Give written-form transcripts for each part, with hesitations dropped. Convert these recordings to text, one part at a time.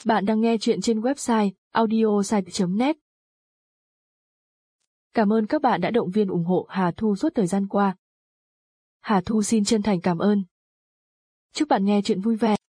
Bạn đang nghe chuyện trên website audiosite.net. Cảm ơn các bạn đã động viên ủng hộ Hà Thu suốt thời gian qua. Hà Thu xin chân thành cảm ơn. Chúc bạn nghe chuyện vui vẻ.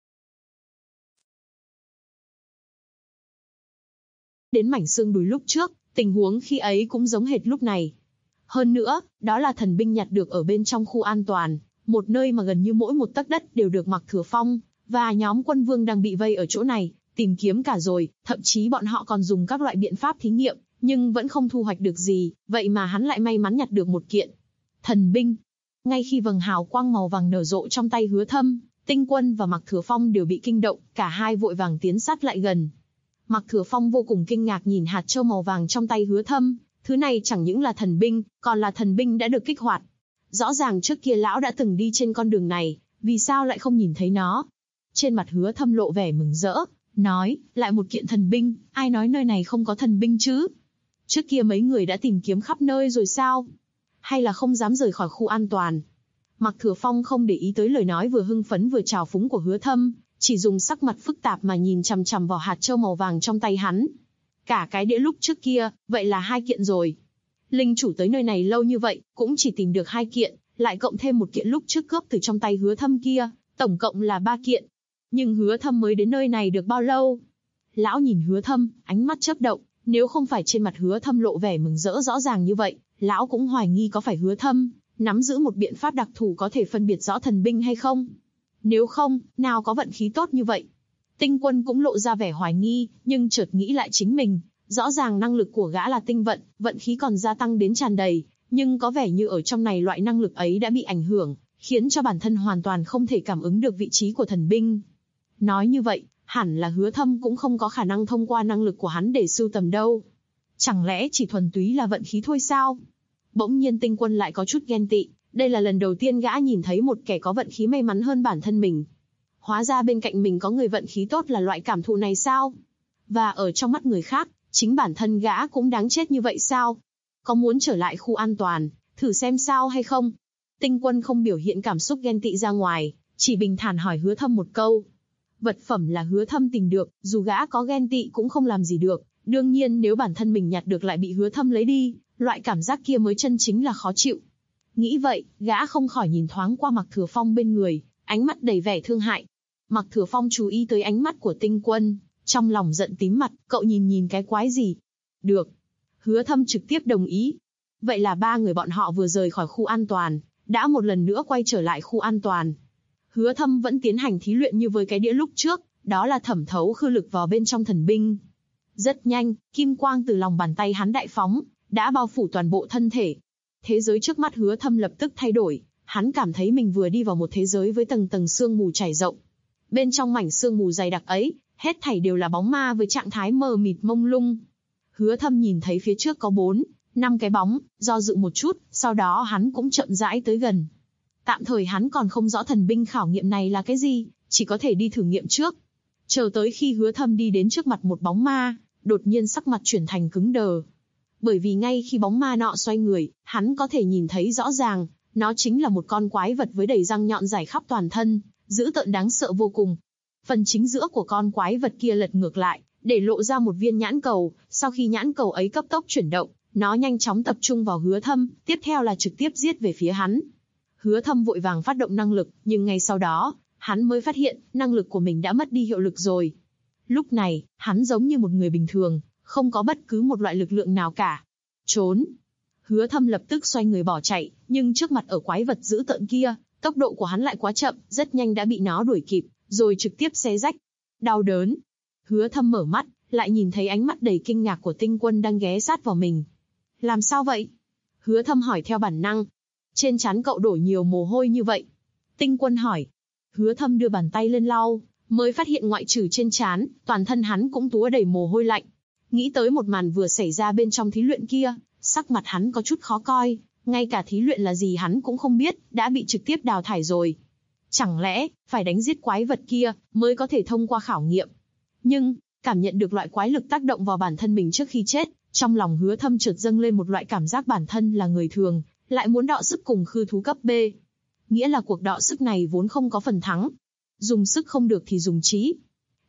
Đến mảnh xương đùi lúc trước, tình huống khi ấy cũng giống hệt lúc này. Hơn nữa, đó là thần binh nhặt được ở bên trong khu an toàn, một nơi mà gần như mỗi một tấc đất đều được Mạc Thừa Phong và nhóm quân vương đang bị vây ở chỗ này, tìm kiếm cả rồi, thậm chí bọn họ còn dùng các loại biện pháp thí nghiệm, nhưng vẫn không thu hoạch được gì, vậy mà hắn lại may mắn nhặt được một kiện thần binh. Ngay khi vầng hào quang màu vàng nở rộ trong tay Hứa Thâm, Tinh Quân và Mạc Thừa Phong đều bị kinh động, cả hai vội vàng tiến sát lại gần. Mạc Thừa Phong vô cùng kinh ngạc nhìn hạt châu màu vàng trong tay Hứa Thâm, thứ này chẳng những là thần binh, còn là thần binh đã được kích hoạt. Rõ ràng trước kia lão đã từng đi trên con đường này, vì sao lại không nhìn thấy nó? Trên mặt Hứa Thâm lộ vẻ mừng rỡ, nói, lại một kiện thần binh, ai nói nơi này không có thần binh chứ? Trước kia mấy người đã tìm kiếm khắp nơi rồi sao? Hay là không dám rời khỏi khu an toàn? Mạc Thừa Phong không để ý tới lời nói vừa hưng phấn vừa trào phúng của Hứa Thâm, chỉ dùng sắc mặt phức tạp mà nhìn chằm chằm vào hạt châu màu vàng trong tay hắn. Cả cái đĩa lúc trước kia, vậy là 2 kiện rồi. Linh chủ tới nơi này lâu như vậy, cũng chỉ tìm được 2 kiện, lại cộng thêm một kiện lúc trước cướp từ trong tay Hứa Thâm kia, tổng cộng là 3 kiện. Nhưng Hứa Thâm mới đến nơi này được bao lâu? Lão nhìn Hứa Thâm, ánh mắt chớp động, nếu không phải trên mặt Hứa Thâm lộ vẻ mừng rỡ rõ ràng như vậy, lão cũng hoài nghi có phải Hứa Thâm nắm giữ một biện pháp đặc thù có thể phân biệt rõ thần binh hay không. Nếu không, nào có vận khí tốt như vậy. Tinh Quân cũng lộ ra vẻ hoài nghi, nhưng chợt nghĩ lại chính mình, rõ ràng năng lực của gã là tinh vận, vận khí còn gia tăng đến tràn đầy, nhưng có vẻ như ở trong này loại năng lực ấy đã bị ảnh hưởng, khiến cho bản thân hoàn toàn không thể cảm ứng được vị trí của thần binh. Nói như vậy, hẳn là Hứa Thâm cũng không có khả năng thông qua năng lực của hắn để sưu tầm đâu. Chẳng lẽ chỉ thuần túy là vận khí thôi sao? Bỗng nhiên Tinh Quân lại có chút ghen tị, đây là lần đầu tiên gã nhìn thấy một kẻ có vận khí may mắn hơn bản thân mình. Hóa ra bên cạnh mình có người vận khí tốt là loại cảm thụ này sao? Và ở trong mắt người khác, chính bản thân gã cũng đáng chết như vậy sao? Có muốn trở lại khu an toàn, thử xem sao hay không? Tinh Quân không biểu hiện cảm xúc ghen tị ra ngoài, chỉ bình thản hỏi Hứa Thâm một câu. Vật phẩm là Hứa Thâm tìm được, dù gã có ghen tị cũng không làm gì được. Đương nhiên nếu bản thân mình nhặt được lại bị Hứa Thâm lấy đi, loại cảm giác kia mới chân chính là khó chịu. Nghĩ vậy, gã không khỏi nhìn thoáng qua Mạc Thừa Phong bên người, ánh mắt đầy vẻ thương hại. Mạc Thừa Phong chú ý tới ánh mắt của Tinh Quân, trong lòng giận tím mặt, cậu nhìn cái quái gì? Được. Hứa Thâm trực tiếp đồng ý. Vậy là 3 người bọn họ vừa rời khỏi khu an toàn, đã một lần nữa quay trở lại khu an toàn. Hứa Thâm vẫn tiến hành thí luyện như với cái đĩa lúc trước, đó là thẩm thấu khư lực vào bên trong thần binh. Rất nhanh, kim quang từ lòng bàn tay hắn đại phóng, đã bao phủ toàn bộ thân thể. Thế giới trước mắt Hứa Thâm lập tức thay đổi, hắn cảm thấy mình vừa đi vào một thế giới với tầng tầng sương mù trải rộng. Bên trong mảnh sương mù dày đặc ấy, hết thảy đều là bóng ma với trạng thái mờ mịt mông lung. Hứa Thâm nhìn thấy phía trước có 4, 5 cái bóng, do dự một chút, sau đó hắn cũng chậm rãi tới gần. Tạm thời hắn còn không rõ thần binh khảo nghiệm này là cái gì, chỉ có thể đi thử nghiệm trước. Chờ tới khi Hứa Thâm đi đến trước mặt một bóng ma, đột nhiên sắc mặt chuyển thành cứng đờ. Bởi vì ngay khi bóng ma nọ xoay người, hắn có thể nhìn thấy rõ ràng, nó chính là một con quái vật với đầy răng nhọn rải khắp toàn thân, dữ tợn đáng sợ vô cùng. Phần chính giữa của con quái vật kia lật ngược lại, để lộ ra một viên nhãn cầu, sau khi nhãn cầu ấy cấp tốc chuyển động, nó nhanh chóng tập trung vào Hứa Thâm, tiếp theo là trực tiếp giết về phía hắn. Hứa Thâm vội vàng phát động năng lực, nhưng ngay sau đó, hắn mới phát hiện, năng lực của mình đã mất đi hiệu lực rồi. Lúc này, hắn giống như một người bình thường, không có bất cứ một loại lực lượng nào cả. Trốn! Hứa Thâm lập tức xoay người bỏ chạy, nhưng trước mặt ở quái vật dữ tợn kia, tốc độ của hắn lại quá chậm, rất nhanh đã bị nó đuổi kịp, rồi trực tiếp xé rách. Đau đớn! Hứa Thâm mở mắt, lại nhìn thấy ánh mắt đầy kinh ngạc của Tinh Quân đang ghé sát vào mình. Làm sao vậy? Hứa Thâm hỏi theo bản năng. Trên trán cậu đổ nhiều mồ hôi như vậy. Tinh Quân hỏi. Hứa Thâm đưa bàn tay lên lau, mới phát hiện ngoại trừ trên trán, toàn thân hắn cũng túa đầy mồ hôi lạnh. Nghĩ tới một màn vừa xảy ra bên trong thí luyện kia, sắc mặt hắn có chút khó coi, ngay cả thí luyện là gì hắn cũng không biết, đã bị trực tiếp đào thải rồi. Chẳng lẽ, phải đánh giết quái vật kia, mới có thể thông qua khảo nghiệm. Nhưng, cảm nhận được loại quái lực tác động vào bản thân mình trước khi chết, trong lòng Hứa Thâm chợt dâng lên một loại cảm giác bản thân là người thường, lại muốn đọ sức cùng khư thú cấp B. Nghĩa là cuộc đọ sức này vốn không có phần thắng. Dùng sức không được thì dùng trí.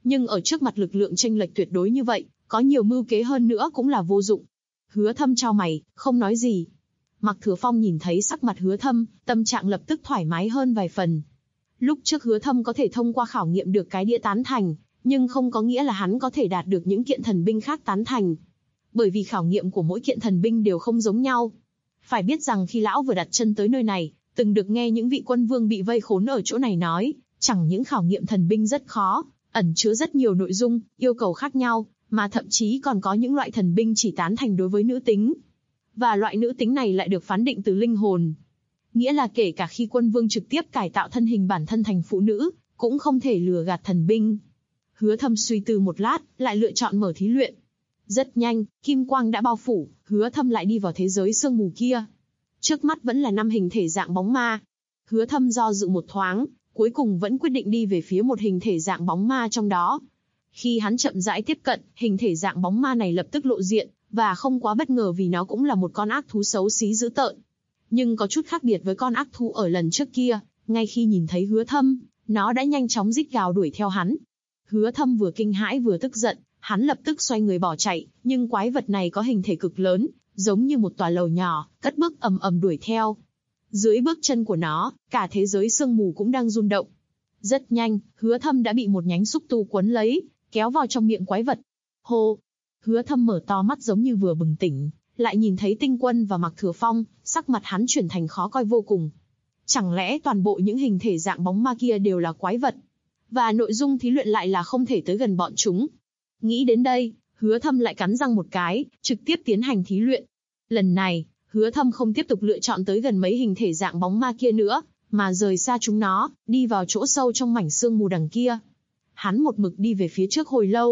Nhưng ở trước mặt lực lượng chênh lệch tuyệt đối như vậy, có nhiều mưu kế hơn nữa cũng là vô dụng. Hứa Thâm chau mày, không nói gì. Mạc Thừa Phong nhìn thấy sắc mặt Hứa Thâm, tâm trạng lập tức thoải mái hơn vài phần. Lúc trước Hứa Thâm có thể thông qua khảo nghiệm được cái đĩa tán thành, nhưng không có nghĩa là hắn có thể đạt được những kiện thần binh khác tán thành. Bởi vì khảo nghiệm của mỗi kiện thần binh đều không giống nhau. Phải biết rằng khi lão vừa đặt chân tới nơi này, từng được nghe những vị quân vương bị vây khốn ở chỗ này nói, chẳng những khảo nghiệm thần binh rất khó, ẩn chứa rất nhiều nội dung, yêu cầu khác nhau, mà thậm chí còn có những loại thần binh chỉ tán thành đối với nữ tính. Và loại nữ tính này lại được phán định từ linh hồn. Nghĩa là kể cả khi quân vương trực tiếp cải tạo thân hình bản thân thành phụ nữ, cũng không thể lừa gạt thần binh. Hứa Thâm suy tư một lát, lại lựa chọn mở thí luyện. Rất nhanh, kim quang đã bao phủ, Hứa Thâm lại đi vào thế giới sương mù kia. Trước mắt vẫn là 5 hình thể dạng bóng ma. Hứa Thâm do dự một thoáng, cuối cùng vẫn quyết định đi về phía một hình thể dạng bóng ma trong đó. Khi hắn chậm rãi tiếp cận, hình thể dạng bóng ma này lập tức lộ diện, và không quá bất ngờ vì nó cũng là một con ác thú xấu xí dữ tợn. Nhưng có chút khác biệt với con ác thú ở lần trước kia, ngay khi nhìn thấy Hứa Thâm, nó đã nhanh chóng rít gào đuổi theo hắn. Hứa Thâm vừa kinh hãi vừa tức giận, hắn lập tức xoay người bỏ chạy, nhưng quái vật này có hình thể cực lớn, giống như một tòa lầu nhỏ, cất bước ầm ầm đuổi theo. Dưới bước chân của nó, cả thế giới sương mù cũng đang rung động. Rất nhanh, Hứa Thâm đã bị một nhánh xúc tu quấn lấy, kéo vào trong miệng quái vật. Hô! Hứa Thâm mở to mắt giống như vừa bừng tỉnh, lại nhìn thấy Tinh Quân và Mạc Thừa Phong, sắc mặt hắn chuyển thành khó coi vô cùng. Chẳng lẽ toàn bộ những hình thể dạng bóng ma kia đều là quái vật? Và nội dung thí luyện lại là không thể tới gần bọn chúng. Nghĩ đến đây, Hứa Thâm lại cắn răng một cái, trực tiếp tiến hành thí luyện. Lần này, Hứa Thâm không tiếp tục lựa chọn tới gần mấy hình thể dạng bóng ma kia nữa, mà rời xa chúng nó, đi vào chỗ sâu trong mảnh sương mù đằng kia. Hắn một mực đi về phía trước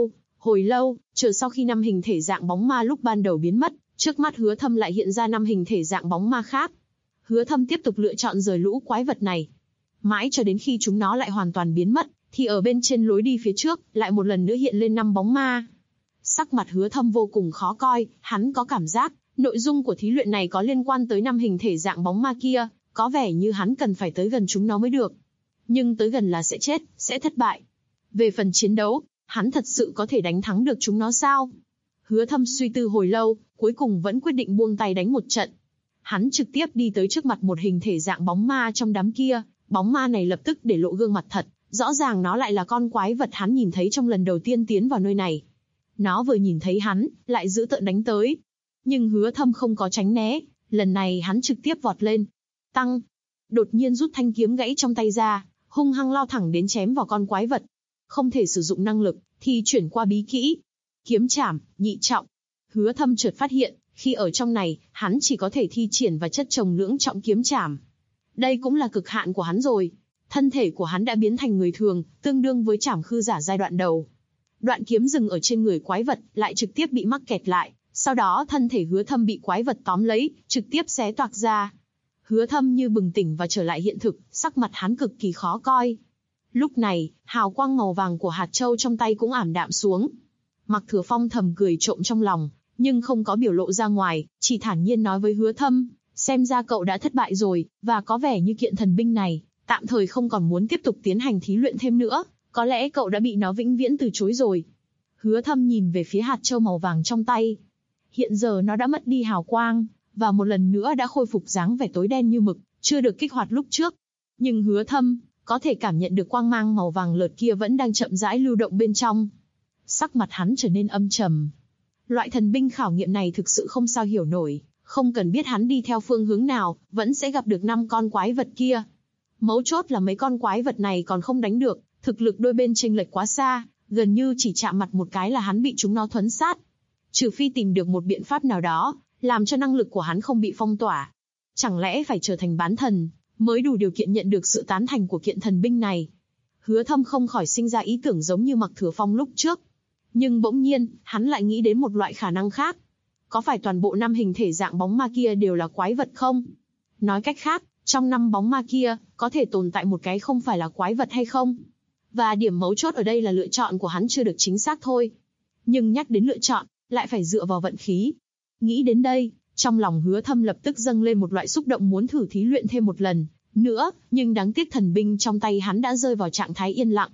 hồi lâu, chờ sau khi 5 hình thể dạng bóng ma lúc ban đầu biến mất, trước mắt Hứa Thâm lại hiện ra 5 hình thể dạng bóng ma khác. Hứa Thâm tiếp tục lựa chọn rời lũ quái vật này. Mãi cho đến khi chúng nó lại hoàn toàn biến mất, thì ở bên trên lối đi phía trước, lại một lần nữa hiện lên 5 bóng ma. Sắc mặt Hứa Thâm vô cùng khó coi, hắn có cảm giác, nội dung của thí luyện này có liên quan tới 5 hình thể dạng bóng ma kia, có vẻ như hắn cần phải tới gần chúng nó mới được. Nhưng tới gần là sẽ chết, sẽ thất bại. Về phần chiến đấu, hắn thật sự có thể đánh thắng được chúng nó sao? Hứa Thâm suy tư hồi lâu, cuối cùng vẫn quyết định buông tay đánh một trận. Hắn trực tiếp đi tới trước mặt một hình thể dạng bóng ma trong đám kia, bóng ma này lập tức để lộ gương mặt thật, rõ ràng nó lại là con quái vật hắn nhìn thấy trong lần đầu tiên tiến vào nơi này. Nó vừa nhìn thấy hắn, lại dữ tợn đánh tới. Nhưng Hứa Thâm không có tránh né, lần này hắn trực tiếp vọt lên. Tăng! Đột nhiên rút thanh kiếm gãy trong tay ra, hung hăng lao thẳng đến chém vào con quái vật. Không thể sử dụng năng lực, thì chuyển qua bí kỹ. Kiếm chảm, nhị trọng. Hứa Thâm chợt phát hiện, khi ở trong này, hắn chỉ có thể thi triển và chất chồng lưỡng trọng kiếm chảm. Đây cũng là cực hạn của hắn rồi. Thân thể của hắn đã biến thành người thường, tương đương với trảm khư giả giai đoạn đầu. Đoạn kiếm dừng ở trên người quái vật, lại trực tiếp bị mắc kẹt lại. Sau đó thân thể Hứa Thâm bị quái vật tóm lấy, trực tiếp xé toạc ra. Hứa Thâm như bừng tỉnh và trở lại hiện thực, sắc mặt hắn cực kỳ khó coi. Lúc này, hào quang màu vàng của hạt châu trong tay cũng ảm đạm xuống. Mạc Thừa Phong thầm cười trộm trong lòng, nhưng không có biểu lộ ra ngoài, chỉ thản nhiên nói với Hứa Thâm, xem ra cậu đã thất bại rồi, và có vẻ như kiện thần binh này, tạm thời không còn muốn tiếp tục tiến hành thí luyện thêm nữa, có lẽ cậu đã bị nó vĩnh viễn từ chối rồi. Hứa Thâm nhìn về phía hạt châu màu vàng trong tay. Hiện giờ nó đã mất đi hào quang, và một lần nữa đã khôi phục dáng vẻ tối đen như mực, chưa được kích hoạt lúc trước. Nhưng Hứa Thâm có thể cảm nhận được quang mang màu vàng lợt kia vẫn đang chậm rãi lưu động bên trong. Sắc mặt hắn trở nên âm trầm. Loại thần binh khảo nghiệm này thực sự không sao hiểu nổi, không cần biết hắn đi theo phương hướng nào, vẫn sẽ gặp được 5 con quái vật kia. Mấu chốt là mấy con quái vật này còn không đánh được, thực lực đôi bên chênh lệch quá xa, gần như chỉ chạm mặt một cái là hắn bị chúng nó thuấn sát. Trừ phi tìm được một biện pháp nào đó, làm cho năng lực của hắn không bị phong tỏa. Chẳng lẽ phải trở thành bán thần, mới đủ điều kiện nhận được sự tán thành của kiện thần binh này? Hứa Thâm không khỏi sinh ra ý tưởng giống như Mạc Thừa Phong lúc trước. Nhưng bỗng nhiên, hắn lại nghĩ đến một loại khả năng khác. Có phải toàn bộ 5 hình thể dạng bóng ma kia đều là quái vật không? Nói cách khác, trong 5 bóng ma kia, có thể tồn tại một cái không phải là quái vật hay không? Và điểm mấu chốt ở đây là lựa chọn của hắn chưa được chính xác thôi. Nhưng nhắc đến lựa chọn, lại phải dựa vào vận khí. Nghĩ đến đây, trong lòng Hứa Thâm lập tức dâng lên một loại xúc động muốn thử thí luyện thêm một lần nữa, nhưng đáng tiếc thần binh trong tay hắn đã rơi vào trạng thái yên lặng.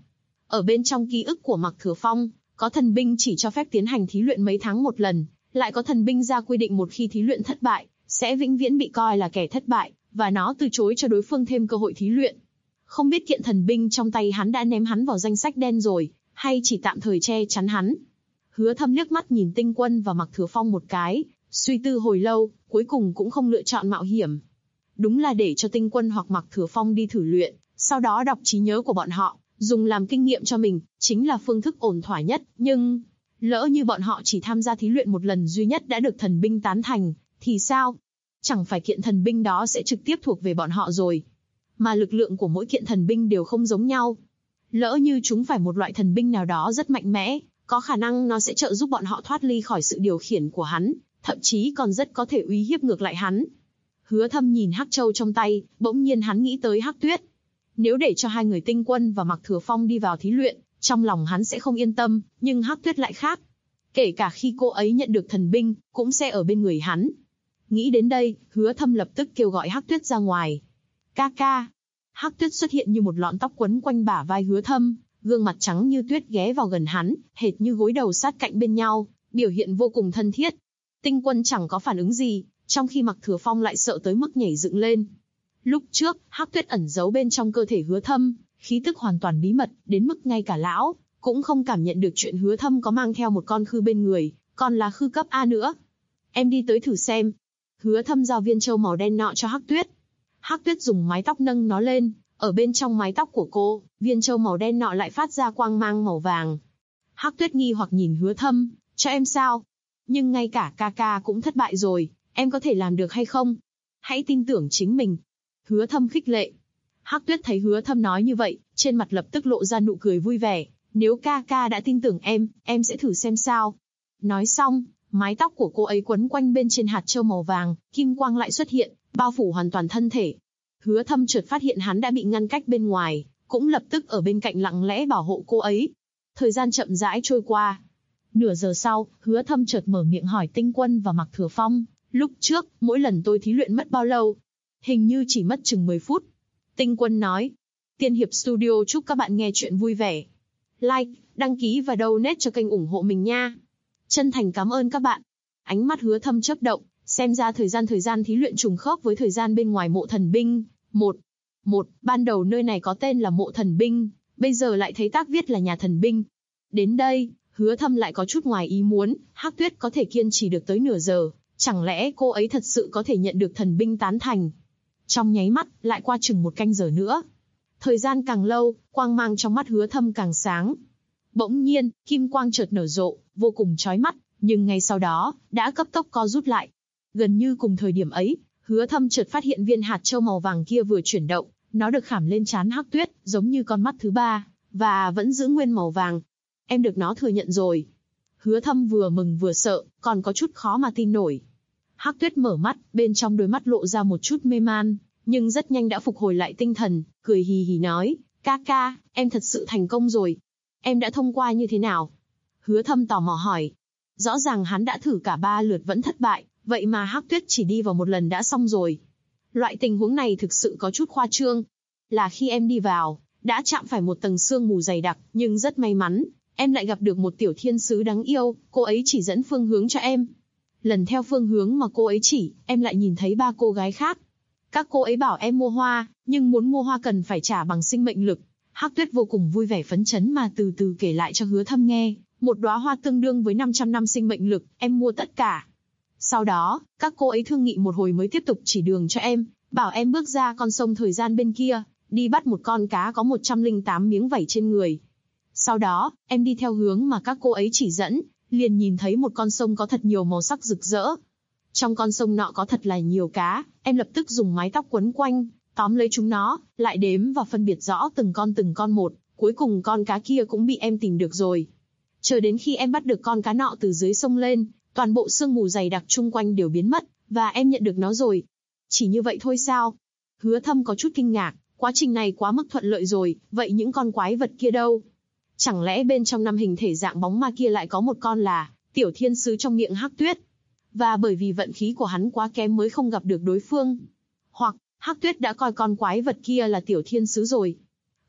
Ở bên trong ký ức của Mạc Thừa Phong, có thần binh chỉ cho phép tiến hành thí luyện mấy tháng một lần, lại có thần binh ra quy định một khi thí luyện thất bại, sẽ vĩnh viễn bị coi là kẻ thất bại, và nó từ chối cho đối phương thêm cơ hội thí luyện. Không biết kiện thần binh trong tay hắn đã ném hắn vào danh sách đen rồi, hay chỉ tạm thời che chắn hắn. Hứa Thâm liếc mắt nhìn Tinh Quân và Mạc Thừa Phong một cái, suy tư hồi lâu, cuối cùng cũng không lựa chọn mạo hiểm. Đúng là để cho Tinh Quân hoặc Mạc Thừa Phong đi thử luyện, sau đó đọc trí nhớ của bọn họ, dùng làm kinh nghiệm cho mình, chính là phương thức ổn thỏa nhất, nhưng lỡ như bọn họ chỉ tham gia thí luyện một lần duy nhất đã được thần binh tán thành, thì sao? Chẳng phải kiện thần binh đó sẽ trực tiếp thuộc về bọn họ rồi. Mà lực lượng của mỗi kiện thần binh đều không giống nhau. Lỡ như chúng phải một loại thần binh nào đó rất mạnh mẽ, có khả năng nó sẽ trợ giúp bọn họ thoát ly khỏi sự điều khiển của hắn, thậm chí còn rất có thể uy hiếp ngược lại hắn. Hứa Thâm nhìn hắc châu trong tay, bỗng nhiên hắn nghĩ tới Hắc Tuyết. Nếu để cho hai người Tinh Quân và Mạc Thừa Phong đi vào thí luyện, trong lòng hắn sẽ không yên tâm, nhưng Hắc Tuyết lại khác. Kể cả khi cô ấy nhận được thần binh, cũng sẽ ở bên người hắn. Nghĩ đến đây, Hứa Thâm lập tức kêu gọi Hắc Tuyết ra ngoài. Ca ca. Hắc Tuyết xuất hiện như một lọn tóc quấn quanh bả vai Hứa Thâm, gương mặt trắng như tuyết ghé vào gần hắn, hệt như gối đầu sát cạnh bên nhau, biểu hiện vô cùng thân thiết. Tinh Quân chẳng có phản ứng gì, trong khi Mạc Thừa Phong lại sợ tới mức nhảy dựng lên. Lúc trước, Hắc Tuyết ẩn giấu bên trong cơ thể Hứa Thâm, khí tức hoàn toàn bí mật, đến mức ngay cả lão cũng không cảm nhận được chuyện Hứa Thâm có mang theo một con khư bên người, còn là khư cấp A nữa. Em đi tới thử xem. Hứa Thâm giao viên châu màu đen nọ cho Hắc Tuyết. Hắc Tuyết dùng mái tóc nâng nó lên, ở bên trong mái tóc của cô, viên châu màu đen nọ lại phát ra quang mang màu vàng. Hắc Tuyết nghi hoặc nhìn Hứa Thâm, cho em sao? Nhưng ngay cả ca ca cũng thất bại rồi, em có thể làm được hay không? Hãy tin tưởng chính mình. Hứa Thâm khích lệ. Hắc Tuyết thấy Hứa Thâm nói như vậy, trên mặt lập tức lộ ra nụ cười vui vẻ. Nếu ca ca đã tin tưởng em sẽ thử xem sao. Nói xong, mái tóc của cô ấy quấn quanh bên trên hạt châu màu vàng, kim quang lại xuất hiện, bao phủ hoàn toàn thân thể. Hứa Thâm chợt phát hiện hắn đã bị ngăn cách bên ngoài, cũng lập tức ở bên cạnh lặng lẽ bảo hộ cô ấy. Thời gian chậm rãi trôi qua. Nửa giờ sau, Hứa Thâm chợt mở miệng hỏi Tinh Quân và Mạc Thừa Phong, lúc trước, mỗi lần tôi thí luyện mất bao lâu? Hình như chỉ mất chừng 10 phút. Tinh Quân nói, Tiên Hiệp Studio chúc các bạn nghe chuyện vui vẻ. Like, đăng ký và donate cho kênh ủng hộ mình nha. Chân thành cảm ơn các bạn. Ánh mắt Hứa Thâm chớp động, xem ra thời gian thí luyện trùng khớp với thời gian bên ngoài mộ thần binh. Ban đầu nơi này có tên là mộ thần binh, bây giờ lại thấy tác viết là nhà thần binh. Đến đây, Hứa Thâm lại có chút ngoài ý muốn, Hắc Tuyết có thể kiên trì được tới nửa giờ, chẳng lẽ cô ấy thật sự có thể nhận được thần binh tán thành? Trong nháy mắt, lại qua chừng 1 canh giờ nữa. Thời gian càng lâu, quang mang trong mắt Hứa Thâm càng sáng. Bỗng nhiên, kim quang chợt nở rộ, vô cùng chói mắt, nhưng ngay sau đó, đã cấp tốc co rút lại. Gần như cùng thời điểm ấy, Hứa Thâm chợt phát hiện viên hạt châu màu vàng kia vừa chuyển động, nó được khảm lên trán Hắc Tuyết, giống như con mắt thứ 3, và vẫn giữ nguyên màu vàng. Em được nó thừa nhận rồi. Hứa Thâm vừa mừng vừa sợ, còn có chút khó mà tin nổi. Hắc Tuyết mở mắt, bên trong đôi mắt lộ ra một chút mê man, nhưng rất nhanh đã phục hồi lại tinh thần, cười hì hì nói, ca ca, em thật sự thành công rồi. Em đã thông qua như thế nào? Hứa Thâm tò mò hỏi. Rõ ràng hắn đã thử cả 3 lượt vẫn thất bại, vậy mà Hắc Tuyết chỉ đi vào 1 lần đã xong rồi. Loại tình huống này thực sự có chút khoa trương. Là khi em đi vào, đã chạm phải một tầng sương mù dày đặc, nhưng rất may mắn, em lại gặp được một tiểu thiên sứ đáng yêu, cô ấy chỉ dẫn phương hướng cho em. Lần theo phương hướng mà cô ấy chỉ, em lại nhìn thấy 3 cô gái khác. Các cô ấy bảo em mua hoa, nhưng muốn mua hoa cần phải trả bằng sinh mệnh lực. Hắc Tuyết vô cùng vui vẻ phấn chấn mà từ từ kể lại cho Hứa Thâm nghe, một đóa hoa tương đương với 500 năm sinh mệnh lực, em mua tất cả. Sau đó, các cô ấy thương nghị một hồi mới tiếp tục chỉ đường cho em, bảo em bước ra con sông thời gian bên kia, đi bắt một con cá có 108 miếng vảy trên người. Sau đó, em đi theo hướng mà các cô ấy chỉ dẫn, liền nhìn thấy một con sông có thật nhiều màu sắc rực rỡ. Trong con sông nọ có thật là nhiều cá, em lập tức dùng mái tóc quấn quanh, tóm lấy chúng nó, lại đếm và phân biệt rõ từng con một, cuối cùng con cá kia cũng bị em tìm được rồi. Chờ đến khi em bắt được con cá nọ từ dưới sông lên, toàn bộ sương mù dày đặc chung quanh đều biến mất, và em nhận được nó rồi. Chỉ như vậy thôi sao? Hứa Thâm có chút kinh ngạc, quá trình này quá mức thuận lợi rồi, vậy những con quái vật kia đâu? Chẳng lẽ bên trong 5 hình thể dạng bóng ma kia lại có một con là tiểu thiên sứ trong miệng Hắc Tuyết? Và bởi vì vận khí của hắn quá kém mới không gặp được đối phương. Hoặc, Hắc Tuyết đã coi con quái vật kia là tiểu thiên sứ rồi.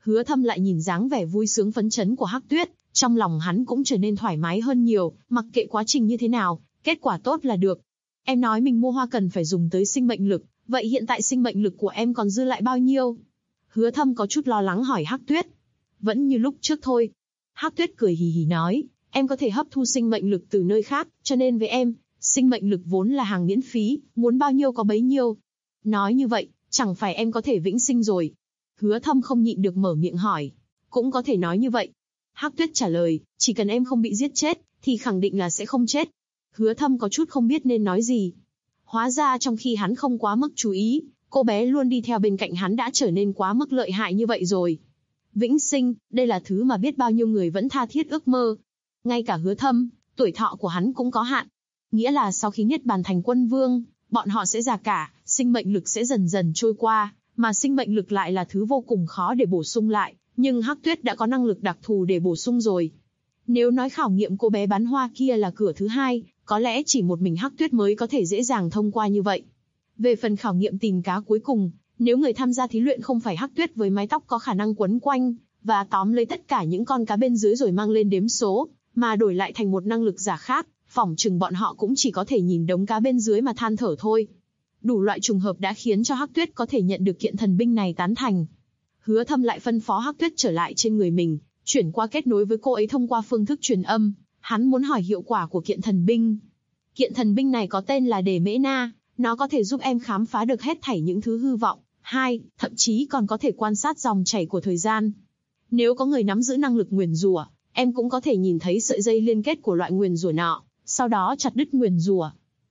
Hứa Thâm lại nhìn dáng vẻ vui sướng phấn chấn của Hắc Tuyết, trong lòng hắn cũng trở nên thoải mái hơn nhiều, mặc kệ quá trình như thế nào, kết quả tốt là được. Em nói mình mua hoa cần phải dùng tới sinh mệnh lực, vậy hiện tại sinh mệnh lực của em còn dư lại bao nhiêu? Hứa Thâm có chút lo lắng hỏi Hắc Tuyết. Vẫn như lúc trước thôi. Hắc Tuyết cười hì hì nói, em có thể hấp thu sinh mệnh lực từ nơi khác, cho nên với em, sinh mệnh lực vốn là hàng miễn phí, muốn bao nhiêu có bấy nhiêu. Nói như vậy, chẳng phải em có thể vĩnh sinh rồi? Hứa Thâm không nhịn được mở miệng hỏi. Cũng có thể nói như vậy. Hắc Tuyết trả lời, chỉ cần em không bị giết chết, thì khẳng định là sẽ không chết. Hứa Thâm có chút không biết nên nói gì. Hóa ra trong khi hắn không quá mức chú ý, cô bé luôn đi theo bên cạnh hắn đã trở nên quá mức lợi hại như vậy rồi. Vĩnh sinh, đây là thứ mà biết bao nhiêu người vẫn tha thiết ước mơ. Ngay cả Hứa Thâm, tuổi thọ của hắn cũng có hạn. Nghĩa là sau khi niết bàn thành quân vương, bọn họ sẽ già cả, sinh mệnh lực sẽ dần dần trôi qua, mà sinh mệnh lực lại là thứ vô cùng khó để bổ sung lại, nhưng Hắc Tuyết đã có năng lực đặc thù để bổ sung rồi. Nếu nói khảo nghiệm cô bé bán hoa kia là cửa thứ hai, có lẽ chỉ một mình Hắc Tuyết mới có thể dễ dàng thông qua như vậy. Về phần khảo nghiệm tìm cá cuối cùng, nếu người tham gia thí luyện không phải Hắc Tuyết với mái tóc có khả năng quấn quanh và tóm lấy tất cả những con cá bên dưới rồi mang lên đếm số, mà đổi lại thành một năng lực giả khác, phỏng chừng bọn họ cũng chỉ có thể nhìn đống cá bên dưới mà than thở thôi. Đủ loại trùng hợp đã khiến cho Hắc Tuyết có thể nhận được kiện thần binh này tán thành. Hứa Thâm lại phân phó Hắc Tuyết trở lại trên người mình, chuyển qua kết nối với cô ấy thông qua phương thức truyền âm. Hắn muốn hỏi hiệu quả của kiện thần binh. Kiện thần binh này có tên là Đề Mễ Na, nó có thể giúp em khám phá được hết thảy những thứ hư vọng, thậm chí còn có thể quan sát dòng chảy của thời gian. Nếu có người nắm giữ năng lực nguyền rủa, em cũng có thể nhìn thấy sợi dây liên kết của loại nguyền rủa nọ, sau đó chặt đứt nguyền rủa.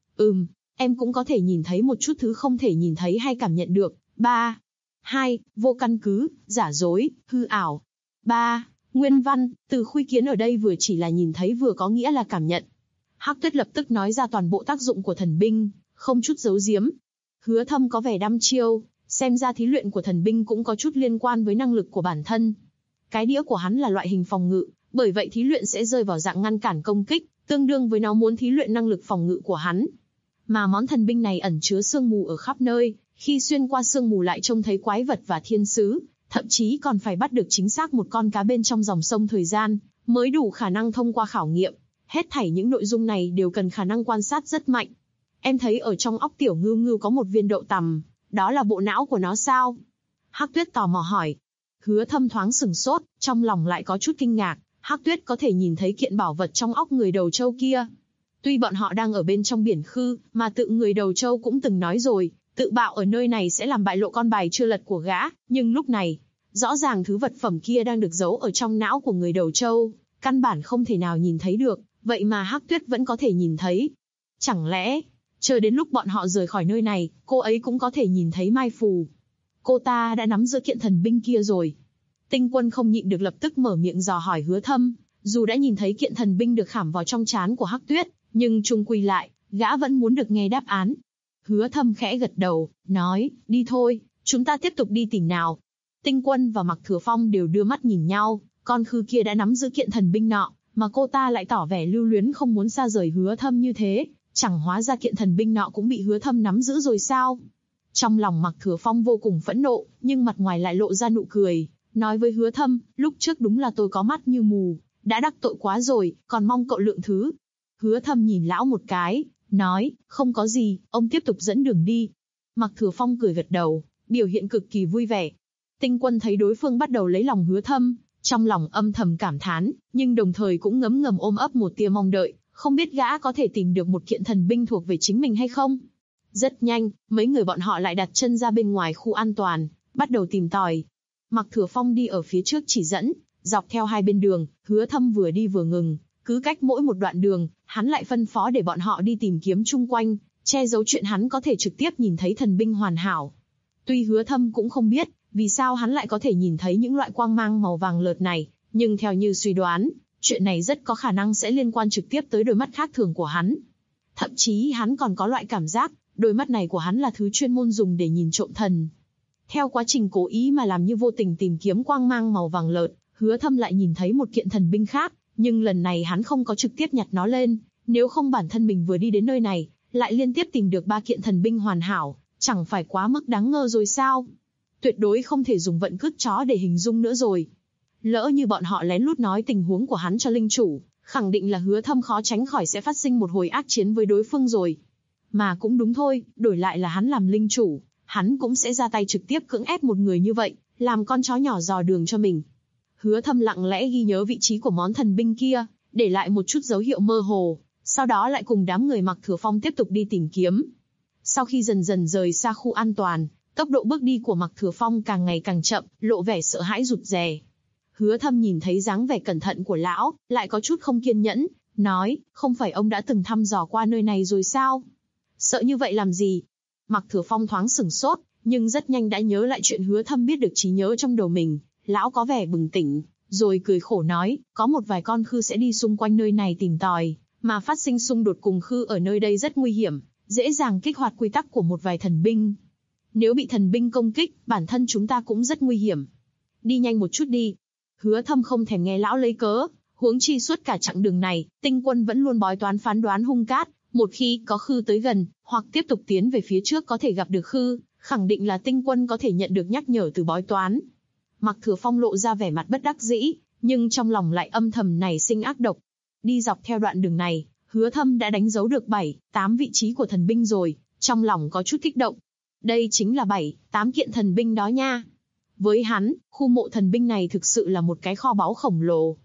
Em cũng có thể nhìn thấy một chút thứ không thể nhìn thấy hay cảm nhận được. 3. 2. Vô căn cứ, giả dối, hư ảo. 3. Nguyên văn, từ khuy kiến ở đây vừa chỉ là nhìn thấy vừa có nghĩa là cảm nhận. Hắc Tuyết lập tức nói ra toàn bộ tác dụng của thần binh, không chút giấu giếm. Hứa Thâm có vẻ đăm chiêu, xem ra thí luyện của thần binh cũng có chút liên quan với năng lực của bản thân. Cái đĩa của hắn là loại hình phòng ngự, bởi vậy thí luyện sẽ rơi vào dạng ngăn cản công kích, tương đương với nó muốn thí luyện năng lực phòng ngự của hắn. Mà món thần binh này ẩn chứa sương mù ở khắp nơi, khi xuyên qua sương mù lại trông thấy quái vật và thiên sứ, thậm chí còn phải bắt được chính xác một con cá bên trong dòng sông thời gian, mới đủ khả năng thông qua khảo nghiệm. Hết thảy những nội dung này đều cần khả năng quan sát rất mạnh. Em thấy ở trong óc tiểu ngưu ngưu có một viên đậu tằm, đó là bộ não của nó sao? Hắc Tuyết tò mò hỏi. Hứa Thâm thoáng sửng sốt, trong lòng lại có chút kinh ngạc, Hắc Tuyết có thể nhìn thấy kiện bảo vật trong óc người đầu trâu kia. Tuy bọn họ đang ở bên trong biển khư, mà tự người đầu trâu cũng từng nói rồi, tự bạo ở nơi này sẽ làm bại lộ con bài chưa lật của gã, nhưng lúc này, rõ ràng thứ vật phẩm kia đang được giấu ở trong não của người đầu trâu, căn bản không thể nào nhìn thấy được, vậy mà Hắc Tuyết vẫn có thể nhìn thấy. Chẳng lẽ, chờ đến lúc bọn họ rời khỏi nơi này, cô ấy cũng có thể nhìn thấy Mai Phù. Cô ta đã nắm giữ kiện thần binh kia rồi. Tinh Quân không nhịn được lập tức mở miệng dò hỏi Hứa Thâm, dù đã nhìn thấy kiện thần binh được khảm vào trong trán của Hắc Tuyết, nhưng chung quy lại, gã vẫn muốn được nghe đáp án. Hứa Thâm khẽ gật đầu, nói, đi thôi, chúng ta tiếp tục đi tìm nào. Tinh Quân và Mạc Thừa Phong đều đưa mắt nhìn nhau, con khư kia đã nắm giữ kiện thần binh nọ, mà cô ta lại tỏ vẻ lưu luyến không muốn xa rời Hứa Thâm như thế, chẳng hóa ra kiện thần binh nọ cũng bị Hứa Thâm nắm giữ rồi sao? Trong lòng Mạc Thừa Phong vô cùng phẫn nộ, nhưng mặt ngoài lại lộ ra nụ cười, nói với Hứa Thâm, lúc trước đúng là tôi có mắt như mù, đã đắc tội quá rồi, còn mong cậu lượng thứ. Hứa Thâm nhìn lão một cái, nói, không có gì, ông tiếp tục dẫn đường đi. Mạc Thừa Phong cười gật đầu, biểu hiện cực kỳ vui vẻ. Tinh Quân thấy đối phương bắt đầu lấy lòng Hứa Thâm, trong lòng âm thầm cảm thán, nhưng đồng thời cũng ngấm ngầm ôm ấp một tia mong đợi, không biết gã có thể tìm được một kiện thần binh thuộc về chính mình hay không. Rất nhanh, mấy người bọn họ lại đặt chân ra bên ngoài khu an toàn, bắt đầu tìm tòi. Mạc Thừa Phong đi ở phía trước chỉ dẫn, dọc theo hai bên đường, Hứa Thâm vừa đi vừa ngừng, cứ cách mỗi một đoạn đường, hắn lại phân phó để bọn họ đi tìm kiếm chung quanh, che giấu chuyện hắn có thể trực tiếp nhìn thấy thần binh hoàn hảo. Tuy Hứa Thâm cũng không biết, vì sao hắn lại có thể nhìn thấy những loại quang mang màu vàng lợt này, nhưng theo như suy đoán, chuyện này rất có khả năng sẽ liên quan trực tiếp tới đôi mắt khác thường của hắn. Thậm chí hắn còn có loại cảm giác, đôi mắt này của hắn là thứ chuyên môn dùng để nhìn trộm thần. Theo quá trình cố ý mà làm như vô tình tìm kiếm quang mang màu vàng lợt, Hứa Thâm lại nhìn thấy một kiện thần binh khác, nhưng lần này hắn không có trực tiếp nhặt nó lên, nếu không bản thân mình vừa đi đến nơi này, lại liên tiếp tìm được 3 kiện thần binh hoàn hảo, chẳng phải quá mức đáng ngờ rồi sao? Tuyệt đối không thể dùng vận cứt chó để hình dung nữa rồi. Lỡ như bọn họ lén lút nói tình huống của hắn cho linh chủ, khẳng định là Hứa Thâm khó tránh khỏi sẽ phát sinh một hồi ác chiến với đối phương rồi. Mà cũng đúng thôi, đổi lại là hắn làm linh chủ, hắn cũng sẽ ra tay trực tiếp cưỡng ép một người như vậy, làm con chó nhỏ dò đường cho mình. Hứa Thâm lặng lẽ ghi nhớ vị trí của món thần binh kia, để lại một chút dấu hiệu mơ hồ, sau đó lại cùng đám người Mặc Thừa Phong tiếp tục đi tìm kiếm. Sau khi dần dần rời xa khu an toàn, tốc độ bước đi của Mặc Thừa Phong càng ngày càng chậm, lộ vẻ sợ hãi rụt rè. Hứa Thâm nhìn thấy dáng vẻ cẩn thận của lão, lại có chút không kiên nhẫn, nói, không phải ông đã từng thăm dò qua nơi này rồi sao? Sợ như vậy làm gì? Mặc Thừa Phong thoáng sửng sốt, nhưng rất nhanh đã nhớ lại chuyện Hứa Thâm biết được trí nhớ trong đầu mình, lão có vẻ bừng tỉnh, rồi cười khổ nói, có một vài con khư sẽ đi xung quanh nơi này tìm tòi, mà phát sinh xung đột cùng khư ở nơi đây rất nguy hiểm, dễ dàng kích hoạt quy tắc của một vài thần binh. Nếu bị thần binh công kích, bản thân chúng ta cũng rất nguy hiểm. Đi nhanh một chút đi. Hứa Thâm không thèm nghe lão lấy cớ, huống chi suốt cả chặng đường này, Tinh Quân vẫn luôn bói toán phán đoán hung cát, một khi có khư tới gần, hoặc tiếp tục tiến về phía trước có thể gặp được khư, khẳng định là Tinh Quân có thể nhận được nhắc nhở từ bói toán. Mặc Thừa Phong lộ ra vẻ mặt bất đắc dĩ, nhưng trong lòng lại âm thầm nảy sinh ác độc. Đi dọc theo đoạn đường này, Hứa Thâm đã đánh dấu được 7, 8 vị trí của thần binh rồi, trong lòng có chút kích động. Đây chính là 7, 8 kiện thần binh đó nha. Với hắn, khu mộ thần binh này thực sự là một cái kho báu khổng lồ.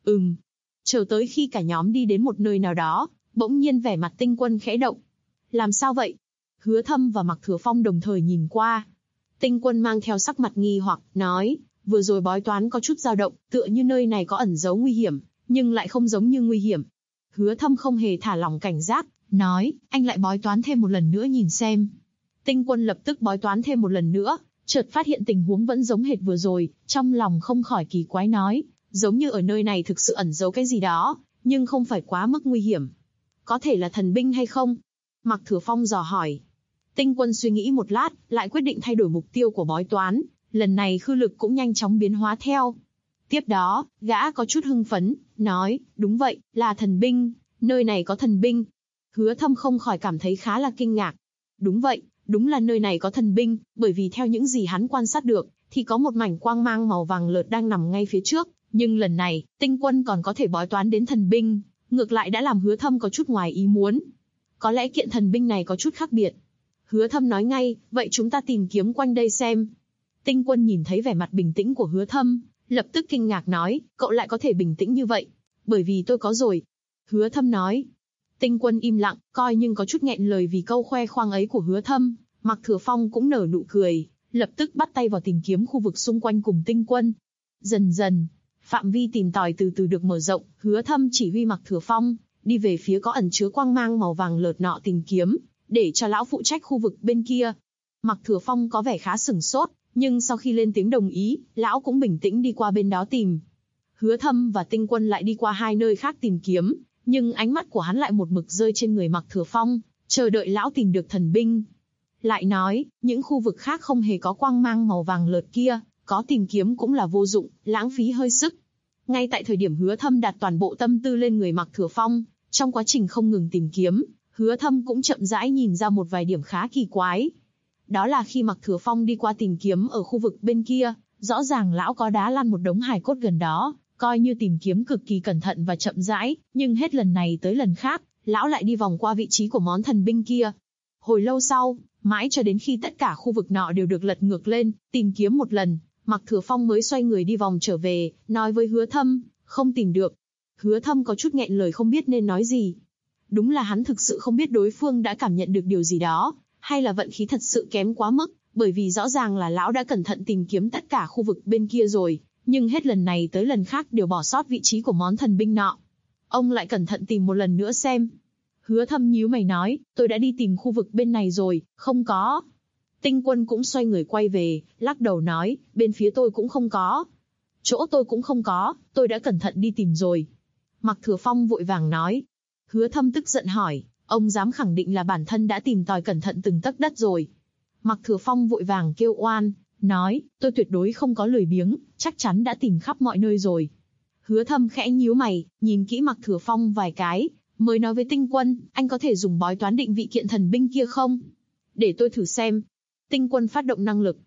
Chờ tới khi cả nhóm đi đến một nơi nào đó, bỗng nhiên vẻ mặt Tinh Quân khẽ động. Làm sao vậy? Hứa Thâm và Mặc Thừa Phong đồng thời nhìn qua. Tinh Quân mang theo sắc mặt nghi hoặc, nói, vừa rồi bói toán có chút dao động, tựa như nơi này có ẩn giấu nguy hiểm, nhưng lại không giống như nguy hiểm. Hứa Thâm không hề thả lỏng cảnh giác, nói, anh lại bói toán thêm một lần nữa nhìn xem. Tinh Quân lập tức bói toán thêm một lần nữa, chợt phát hiện tình huống vẫn giống hệt vừa rồi, trong lòng không khỏi kỳ quái nói, giống như ở nơi này thực sự ẩn giấu cái gì đó, nhưng không phải quá mức nguy hiểm. Có thể là thần binh hay không? Mặc Thừa Phong dò hỏi. Tinh Quân suy nghĩ một lát, lại quyết định thay đổi mục tiêu của bói toán, lần này khư lực cũng nhanh chóng biến hóa theo. Tiếp đó, gã có chút hưng phấn, nói, đúng vậy, là thần binh, nơi này có thần binh. Hứa Thâm không khỏi cảm thấy khá là kinh ngạc. Đúng vậy, đúng là nơi này có thần binh, bởi vì theo những gì hắn quan sát được, thì có một mảnh quang mang màu vàng lợt đang nằm ngay phía trước, nhưng lần này, Tinh Quân còn có thể bói toán đến thần binh, ngược lại đã làm Hứa Thâm có chút ngoài ý muốn. Có lẽ kiện thần binh này có chút khác biệt. Hứa Thâm nói ngay, vậy chúng ta tìm kiếm quanh đây xem. Tinh Quân nhìn thấy vẻ mặt bình tĩnh của Hứa Thâm, lập tức kinh ngạc nói, cậu lại có thể bình tĩnh như vậy. Bởi vì tôi có rồi. Hứa Thâm nói. Tinh Quân im lặng, coi nhưng có chút nghẹn lời vì câu khoe khoang ấy của Hứa Thâm. Mặc Thừa Phong cũng nở nụ cười, lập tức bắt tay vào tìm kiếm khu vực xung quanh cùng Tinh Quân. Dần dần, phạm vi tìm tòi từ từ được mở rộng, Hứa Thâm chỉ huy Mặc Thừa Phong đi về phía có ẩn chứa quang mang màu vàng lợt nọ tìm kiếm, để cho lão phụ trách khu vực bên kia. Mặc Thừa Phong có vẻ khá sửng sốt, nhưng sau khi lên tiếng đồng ý, lão cũng bình tĩnh đi qua bên đó tìm. Hứa Thâm và Tinh Quân lại đi qua hai nơi khác tìm kiếm, nhưng ánh mắt của hắn lại một mực rơi trên người Mặc Thừa Phong, chờ đợi lão tìm được thần binh. Lại nói, những khu vực khác không hề có quang mang màu vàng lợt kia, có tìm kiếm cũng là vô dụng, lãng phí hơi sức. Ngay tại thời điểm Hứa Thâm đặt toàn bộ tâm tư lên người Mặc Thừa Phong, trong quá trình không ngừng tìm kiếm, Hứa Thâm cũng chậm rãi nhìn ra một vài điểm khá kỳ quái. Đó là khi Mặc Thừa Phong đi qua tìm kiếm ở khu vực bên kia, rõ ràng lão có đá lăn một đống hài cốt gần đó, coi như tìm kiếm cực kỳ cẩn thận và chậm rãi, nhưng hết lần này tới lần khác, lão lại đi vòng qua vị trí của món thần binh kia. Hồi lâu sau, mãi cho đến khi tất cả khu vực nọ đều được lật ngược lên, tìm kiếm một lần, Mặc Thừa Phong mới xoay người đi vòng trở về, nói với Hứa Thâm, không tìm được. Hứa Thâm có chút nghẹn lời không biết nên nói gì. Đúng là hắn thực sự không biết đối phương đã cảm nhận được điều gì đó, hay là vận khí thật sự kém quá mức, bởi vì rõ ràng là lão đã cẩn thận tìm kiếm tất cả khu vực bên kia rồi, nhưng hết lần này tới lần khác đều bỏ sót vị trí của món thần binh nọ. Ông lại cẩn thận tìm một lần nữa xem. Hứa Thâm nhíu mày nói, tôi đã đi tìm khu vực bên này rồi, không có. Tinh Quân cũng xoay người quay về, lắc đầu nói, bên phía tôi cũng không có. Chỗ tôi cũng không có, tôi đã cẩn thận đi tìm rồi. Mặc Thừa Phong vội vàng nói. Hứa Thâm tức giận hỏi, ông dám khẳng định là bản thân đã tìm tòi cẩn thận từng tấc đất rồi. Mặc Thừa Phong vội vàng kêu oan, nói, tôi tuyệt đối không có lười biếng, chắc chắn đã tìm khắp mọi nơi rồi. Hứa Thâm khẽ nhíu mày, nhìn kỹ Mặc Thừa Phong vài cái, mới nói với Tinh Quân, anh có thể dùng bói toán định vị kiện thần binh kia không? Để tôi thử xem. Tinh Quân phát động năng lực.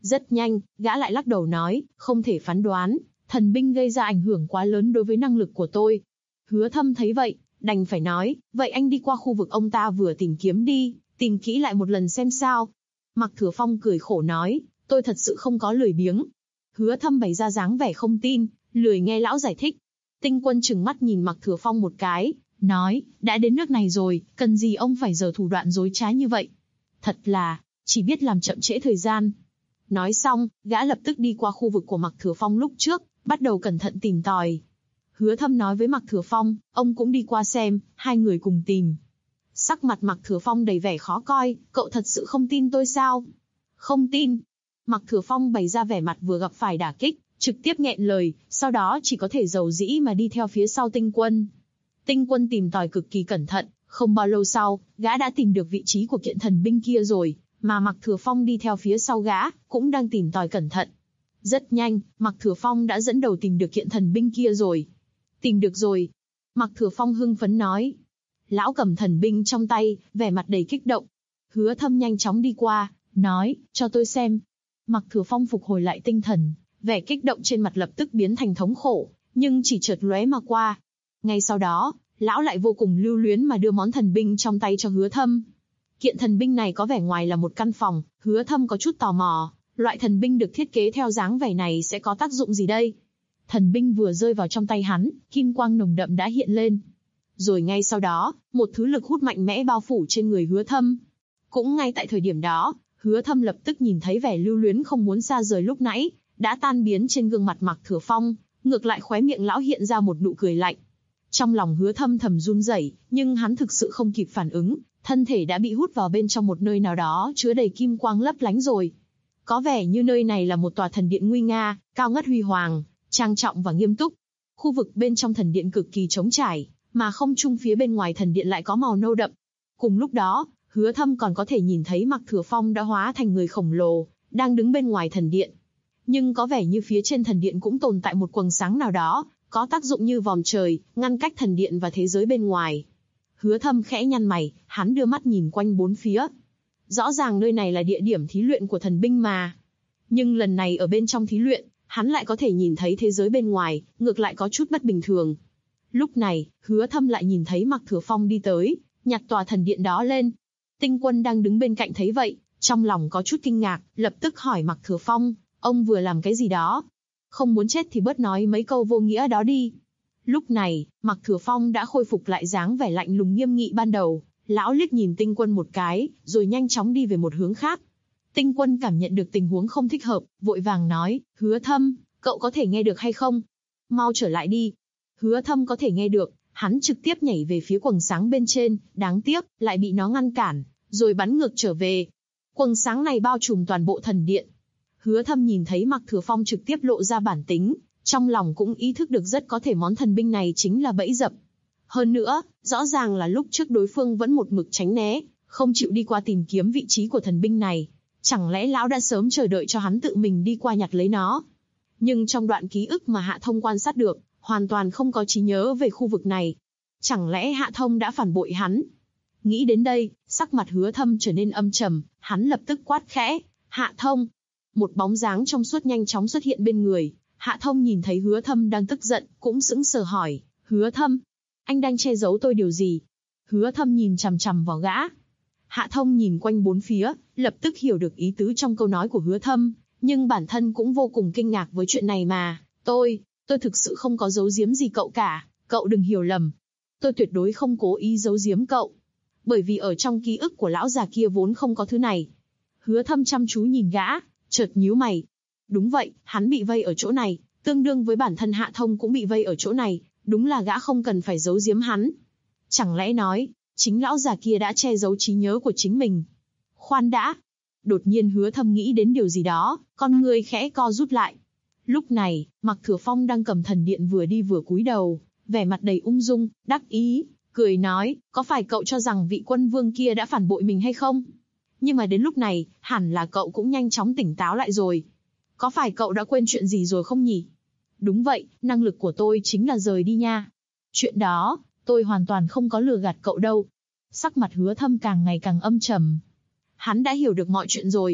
Rất nhanh, gã lại lắc đầu nói, không thể phán đoán, thần binh gây ra ảnh hưởng quá lớn đối với năng lực của tôi. Hứa Thâm thấy vậy, đành phải nói, vậy anh đi qua khu vực ông ta vừa tìm kiếm đi, tìm kỹ lại một lần xem sao. Mạc Thừa Phong cười khổ nói, tôi thật sự không có lười biếng. Hứa Thâm bày ra dáng vẻ không tin, lười nghe lão giải thích. Tinh Quân trừng mắt nhìn Mạc Thừa Phong một cái, nói, đã đến nước này rồi, cần gì ông phải giở thủ đoạn dối trá như vậy? Thật là, chỉ biết làm chậm trễ thời gian. Nói xong, gã lập tức đi qua khu vực của Mạc Thừa Phong lúc trước, bắt đầu cẩn thận tìm tòi. Hứa Thâm nói với Mạc Thừa Phong, ông cũng đi qua xem, hai người cùng tìm. Sắc mặt Mạc Thừa Phong đầy vẻ khó coi, cậu thật sự không tin tôi sao? Không tin. Mạc Thừa Phong bày ra vẻ mặt vừa gặp phải đả kích, trực tiếp nghẹn lời, sau đó chỉ có thể dầu dĩ mà đi theo phía sau Tinh Quân. Tinh Quân tìm tòi cực kỳ cẩn thận, không bao lâu sau, gã đã tìm được vị trí của kiện thần binh kia rồi, mà Mạc Thừa Phong đi theo phía sau gã, cũng đang tìm tòi cẩn thận. Rất nhanh, Mạc Thừa Phong đã dẫn đầu tìm được kiện thần binh kia rồi. Tìm được rồi. Mạc Thừa Phong hưng phấn nói. Lão cầm thần binh trong tay, vẻ mặt đầy kích động. Hứa Thâm nhanh chóng đi qua, nói, cho tôi xem. Mạc Thừa Phong phục hồi lại tinh thần, vẻ kích động trên mặt lập tức biến thành thống khổ, nhưng chỉ chợt lóe mà qua. Ngay sau đó, lão lại vô cùng lưu luyến mà đưa món thần binh trong tay cho Hứa Thâm. Kiện thần binh này có vẻ ngoài là một căn phòng, Hứa Thâm có chút tò mò, loại thần binh được thiết kế theo dáng vẻ này sẽ có tác dụng gì đây? Thần binh vừa rơi vào trong tay hắn, kim quang nồng đậm đã hiện lên. Rồi ngay sau đó, một thứ lực hút mạnh mẽ bao phủ trên người Hứa Thâm. Cũng ngay tại thời điểm đó, Hứa Thâm lập tức nhìn thấy vẻ lưu luyến không muốn xa rời lúc nãy, đã tan biến trên gương mặt Mạc Thừa Phong, ngược lại khóe miệng lão hiện ra một nụ cười lạnh. Trong lòng Hứa Thâm thầm run rẩy, nhưng hắn thực sự không kịp phản ứng, thân thể đã bị hút vào bên trong một nơi nào đó chứa đầy kim quang lấp lánh rồi. Có vẻ như nơi này là một tòa thần điện nguy nga, cao ngất huy hoàng, trang trọng và nghiêm túc. Khu vực bên trong thần điện cực kỳ trống trải, mà không trung phía bên ngoài thần điện lại có màu nâu đậm. Cùng lúc đó, Hứa Thâm còn có thể nhìn thấy Mạc Thừa Phong đã hóa thành người khổng lồ, đang đứng bên ngoài thần điện. Nhưng có vẻ như phía trên thần điện cũng tồn tại một quầng sáng nào đó, có tác dụng như vòm trời, ngăn cách thần điện và thế giới bên ngoài. Hứa Thâm khẽ nhăn mày, hắn đưa mắt nhìn quanh bốn phía. Rõ ràng nơi này là địa điểm thí luyện của thần binh mà. Nhưng lần này ở bên trong thí luyện, hắn lại có thể nhìn thấy thế giới bên ngoài, ngược lại có chút bất bình thường. Lúc này, Hứa Thâm lại nhìn thấy Mạc Thừa Phong đi tới, nhặt tòa thần điện đó lên. Tinh Quân đang đứng bên cạnh thấy vậy, trong lòng có chút kinh ngạc, lập tức hỏi Mạc Thừa Phong, ông vừa làm cái gì đó? Không muốn chết thì bớt nói mấy câu vô nghĩa đó đi. Lúc này, Mạc Thừa Phong đã khôi phục lại dáng vẻ lạnh lùng nghiêm nghị ban đầu, lão liếc nhìn Tinh Quân một cái, rồi nhanh chóng đi về một hướng khác. Tinh Quân cảm nhận được tình huống không thích hợp, vội vàng nói, Hứa Thâm, cậu có thể nghe được hay không? Mau trở lại đi. Hứa Thâm có thể nghe được, hắn trực tiếp nhảy về phía quầng sáng bên trên, đáng tiếc, lại bị nó ngăn cản, rồi bắn ngược trở về. Quầng sáng này bao trùm toàn bộ thần điện. Hứa Thâm nhìn thấy Mạc Thừa Phong trực tiếp lộ ra bản tính, trong lòng cũng ý thức được rất có thể món thần binh này chính là bẫy dập. Hơn nữa, rõ ràng là lúc trước đối phương vẫn một mực tránh né, không chịu đi qua tìm kiếm vị trí của thần binh này. Chẳng lẽ lão đã sớm chờ đợi cho hắn tự mình đi qua nhặt lấy nó? Nhưng trong đoạn ký ức mà Hạ Thông quan sát được, hoàn toàn không có trí nhớ về khu vực này. Chẳng lẽ Hạ Thông đã phản bội hắn? Nghĩ đến đây, sắc mặt Hứa Thâm trở nên âm trầm, hắn lập tức quát khẽ, Hạ Thông. Một bóng dáng trong suốt nhanh chóng xuất hiện bên người. Hạ Thông nhìn thấy Hứa Thâm đang tức giận, cũng sững sờ hỏi, Hứa Thâm, anh đang che giấu tôi điều gì? Hứa Thâm nhìn chằm chằm vào gã. Hạ Thông nhìn quanh bốn phía, lập tức hiểu được ý tứ trong câu nói của Hứa Thâm, nhưng bản thân cũng vô cùng kinh ngạc với chuyện này mà. Tôi thực sự không có giấu giếm gì cậu cả, cậu đừng hiểu lầm. Tôi tuyệt đối không cố ý giấu giếm cậu. Bởi vì ở trong ký ức của lão già kia vốn không có thứ này. Hứa Thâm chăm chú nhìn gã, chợt nhíu mày. Đúng vậy, hắn bị vây ở chỗ này, tương đương với bản thân Hạ Thông cũng bị vây ở chỗ này, đúng là gã không cần phải giấu giếm hắn. Chẳng lẽ nói, chính lão già kia đã che giấu trí nhớ của chính mình? Khoan đã. Đột nhiên Hứa Thâm nghĩ đến điều gì đó, con người khẽ co rút lại. Lúc này, Mạc Thừa Phong đang cầm thần điện vừa đi vừa cúi đầu, vẻ mặt đầy ung dung, đắc ý, cười nói, có phải cậu cho rằng vị quân vương kia đã phản bội mình hay không? Nhưng mà đến lúc này, hẳn là cậu cũng nhanh chóng tỉnh táo lại rồi. Có phải cậu đã quên chuyện gì rồi không nhỉ? Đúng vậy, năng lực của tôi chính là rời đi nha. Chuyện đó, tôi hoàn toàn không có lừa gạt cậu đâu. Sắc mặt Hứa Thâm càng ngày càng âm trầm. Hắn đã hiểu được mọi chuyện rồi.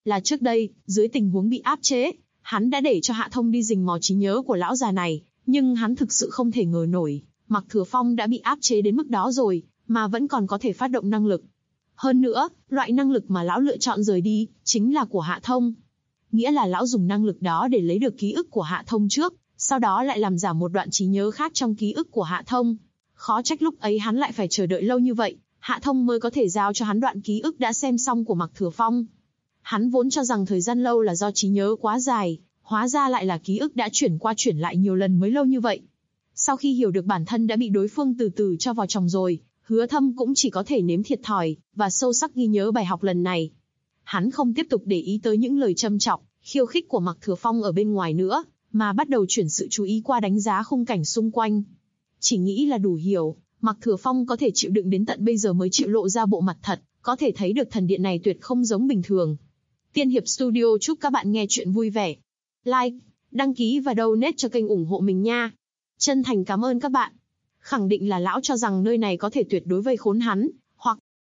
Là trước đây, dưới tình huống bị áp chế, hắn đã để cho Hạ Thông đi rình mò trí nhớ của lão già này, nhưng hắn thực sự không thể ngờ nổi, Mạc Thừa Phong đã bị áp chế đến mức đó rồi, mà vẫn còn có thể phát động năng lực. Hơn nữa, loại năng lực mà lão lựa chọn rời đi, chính là của Hạ Thông. Nghĩa là lão dùng năng lực đó để lấy được ký ức của Hạ Thông trước, sau đó lại làm giả một đoạn trí nhớ khác trong ký ức của Hạ Thông. Khó trách lúc ấy hắn lại phải chờ đợi lâu như vậy, Hạ Thông mới có thể giao cho hắn đoạn ký ức đã xem xong của Mạc Thừa Phong. Hắn vốn cho rằng thời gian lâu là do trí nhớ quá dài, hóa ra lại là ký ức đã chuyển qua chuyển lại nhiều lần mới lâu như vậy. Sau khi hiểu được bản thân đã bị đối phương từ từ cho vào chồng rồi, Hứa Thâm cũng chỉ có thể nếm thiệt thòi, và sâu sắc ghi nhớ bài học lần này. Hắn không tiếp tục để ý tới những lời châm chọc, khiêu khích của Mạc Thừa Phong ở bên ngoài nữa, mà bắt đầu chuyển sự chú ý qua đánh giá khung cảnh xung quanh. Chỉ nghĩ là đủ hiểu, Mạc Thừa Phong có thể chịu đựng đến tận bây giờ mới chịu lộ ra bộ mặt thật, có thể thấy được thần điện này tuyệt không giống bình thường. Tiên Hiệp Studio chúc các bạn nghe chuyện vui vẻ. Like, đăng ký và donate cho kênh ủng hộ mình nha. Chân thành cảm ơn các bạn. Khẳng định là lão cho rằng nơi này có thể tuyệt đối vây khốn hắn, hoặc...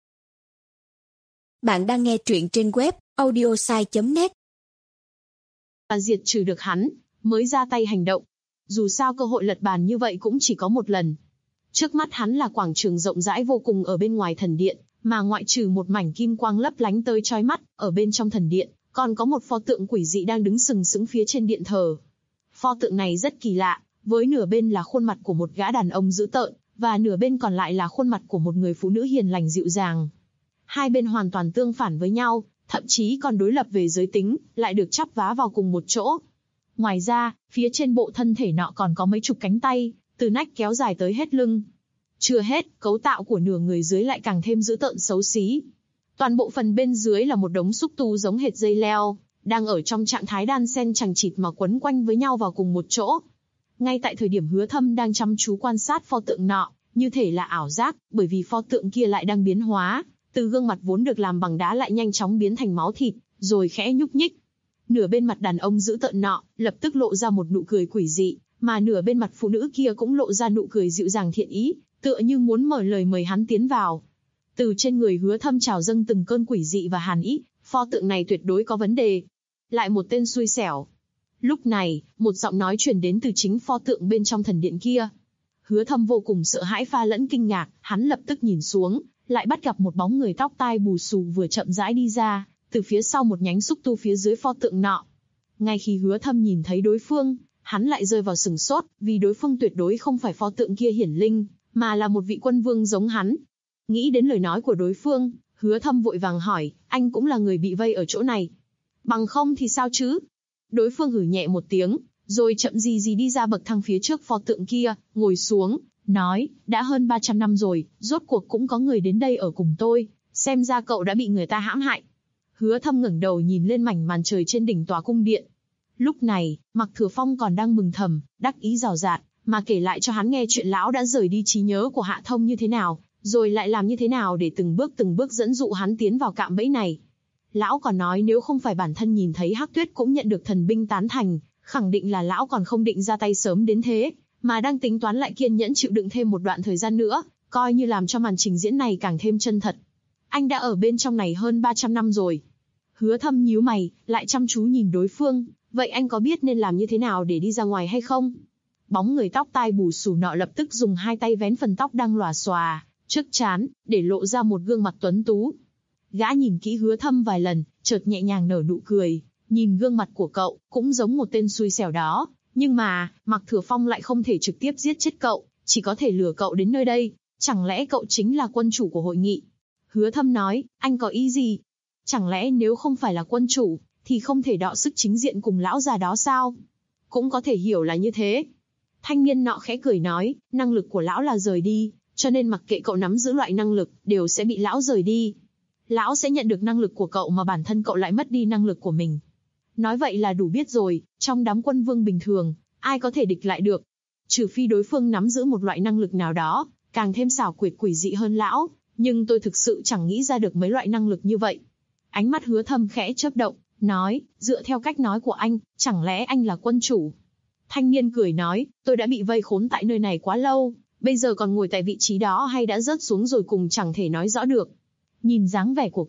Bạn đang nghe truyện trên web audiosai.net. Và diệt trừ được hắn, mới ra tay hành động. Dù sao cơ hội lật bàn như vậy cũng chỉ có một lần. Trước mắt hắn là quảng trường rộng rãi vô cùng ở bên ngoài thần điện, mà ngoại trừ một mảnh kim quang lấp lánh tới chói mắt, ở bên trong thần điện, còn có một pho tượng quỷ dị đang đứng sừng sững phía trên điện thờ. Pho tượng này rất kỳ lạ, với nửa bên là khuôn mặt của một gã đàn ông dữ tợn, và nửa bên còn lại là khuôn mặt của một người phụ nữ hiền lành dịu dàng. Hai bên hoàn toàn tương phản với nhau, thậm chí còn đối lập về giới tính, lại được chắp vá vào cùng một chỗ. Ngoài ra, phía trên bộ thân thể nọ còn có mấy chục cánh tay, từ nách kéo dài tới hết lưng. Chưa hết, cấu tạo của nửa người dưới lại càng thêm dữ tợn xấu xí. Toàn bộ phần bên dưới là một đống xúc tu giống hệt dây leo, đang ở trong trạng thái đan xen chằng chịt mà quấn quanh với nhau vào cùng một chỗ. Ngay tại thời điểm Hứa Thâm đang chăm chú quan sát pho tượng nọ, như thể là ảo giác, bởi vì pho tượng kia lại đang biến hóa, từ gương mặt vốn được làm bằng đá lại nhanh chóng biến thành máu thịt, rồi khẽ nhúc nhích. Nửa bên mặt đàn ông dữ tợn nọ, lập tức lộ ra một nụ cười quỷ dị, mà nửa bên mặt phụ nữ kia cũng lộ ra nụ cười dịu dàng thiện ý, tựa như muốn mở lời mời hắn tiến vào. Từ trên người Hứa Thâm trào dâng từng cơn quỷ dị và hàn ý, pho tượng này tuyệt đối có vấn đề. Lại một tên xui xẻo. Lúc này, một giọng nói truyền đến từ chính pho tượng bên trong thần điện kia. Hứa Thâm vô cùng sợ hãi pha lẫn kinh ngạc, hắn lập tức nhìn xuống, lại bắt gặp một bóng người tóc tai bù xù vừa chậm rãi đi ra, từ phía sau một nhánh xúc tu phía dưới pho tượng nọ. Ngay khi Hứa Thâm nhìn thấy đối phương, hắn lại rơi vào sửng sốt, vì đối phương tuyệt đối không phải pho tượng kia hiển linh, mà là một vị quân vương giống hắn. Nghĩ đến lời nói của đối phương, Hứa Thâm vội vàng hỏi, anh cũng là người bị vây ở chỗ này. Bằng không thì sao chứ? Đối phương hử nhẹ một tiếng, rồi chậm gì đi ra bậc thang phía trước pho tượng kia, ngồi xuống, nói, đã hơn 300 năm rồi, rốt cuộc cũng có người đến đây ở cùng tôi, xem ra cậu đã bị người ta hãm hại. Hứa Thâm ngẩng đầu nhìn lên mảnh màn trời trên đỉnh tòa cung điện. Lúc này, Mạc Thừa Phong còn đang mừng thầm, đắc ý rào rạt, mà kể lại cho hắn nghe chuyện lão đã rời đi trí nhớ của Hạ Thông như thế nào, rồi lại làm như thế nào để từng bước dẫn dụ hắn tiến vào cạm bẫy này. Lão còn nói nếu không phải bản thân nhìn thấy Hắc Tuyết cũng nhận được thần binh tán thành, khẳng định là lão còn không định ra tay sớm đến thế, mà đang tính toán lại kiên nhẫn chịu đựng thêm một đoạn thời gian nữa, coi như làm cho màn trình diễn này càng thêm chân thật. Anh đã ở bên trong này hơn 300 năm rồi. Hứa Thâm nhíu mày, lại chăm chú nhìn đối phương, vậy anh có biết nên làm như thế nào để đi ra ngoài hay không? Bóng người tóc tai bù xù nọ lập tức dùng hai tay vén phần tóc đang lòa xòa trước trán, để lộ ra một gương mặt tuấn tú. Gã nhìn kỹ Hứa Thâm vài lần, chợt nhẹ nhàng nở nụ cười, nhìn gương mặt của cậu, cũng giống một tên xui xẻo đó, nhưng mà, Mạc Thừa Phong lại không thể trực tiếp giết chết cậu, chỉ có thể lừa cậu đến nơi đây, chẳng lẽ cậu chính là quân chủ của hội nghị? Hứa Thâm nói, anh có ý gì? Chẳng lẽ nếu không phải là quân chủ, thì không thể đọ sức chính diện cùng lão già đó sao? Cũng có thể hiểu là như thế. Thanh niên nọ khẽ cười nói, năng lực của lão là rời đi, cho nên mặc kệ cậu nắm giữ loại năng lực, đều sẽ bị lão rời đi. Lão sẽ nhận được năng lực của cậu mà bản thân cậu lại mất đi năng lực của mình. Nói vậy là đủ biết rồi, trong đám quân vương bình thường, ai có thể địch lại được? Trừ phi đối phương nắm giữ một loại năng lực nào đó, càng thêm xảo quyệt quỷ dị hơn lão, nhưng tôi thực sự chẳng nghĩ ra được mấy loại năng lực như vậy. Ánh mắt Hứa Thâm khẽ chớp động, nói, dựa theo cách nói của anh, chẳng lẽ anh là quân chủ? Thanh niên cười nói, tôi đã bị vây khốn tại nơi này quá lâu, bây giờ còn ngồi tại vị trí đó hay đã rớt xuống rồi cùng chẳng thể nói rõ được. Nhìn dáng vẻ của cậu,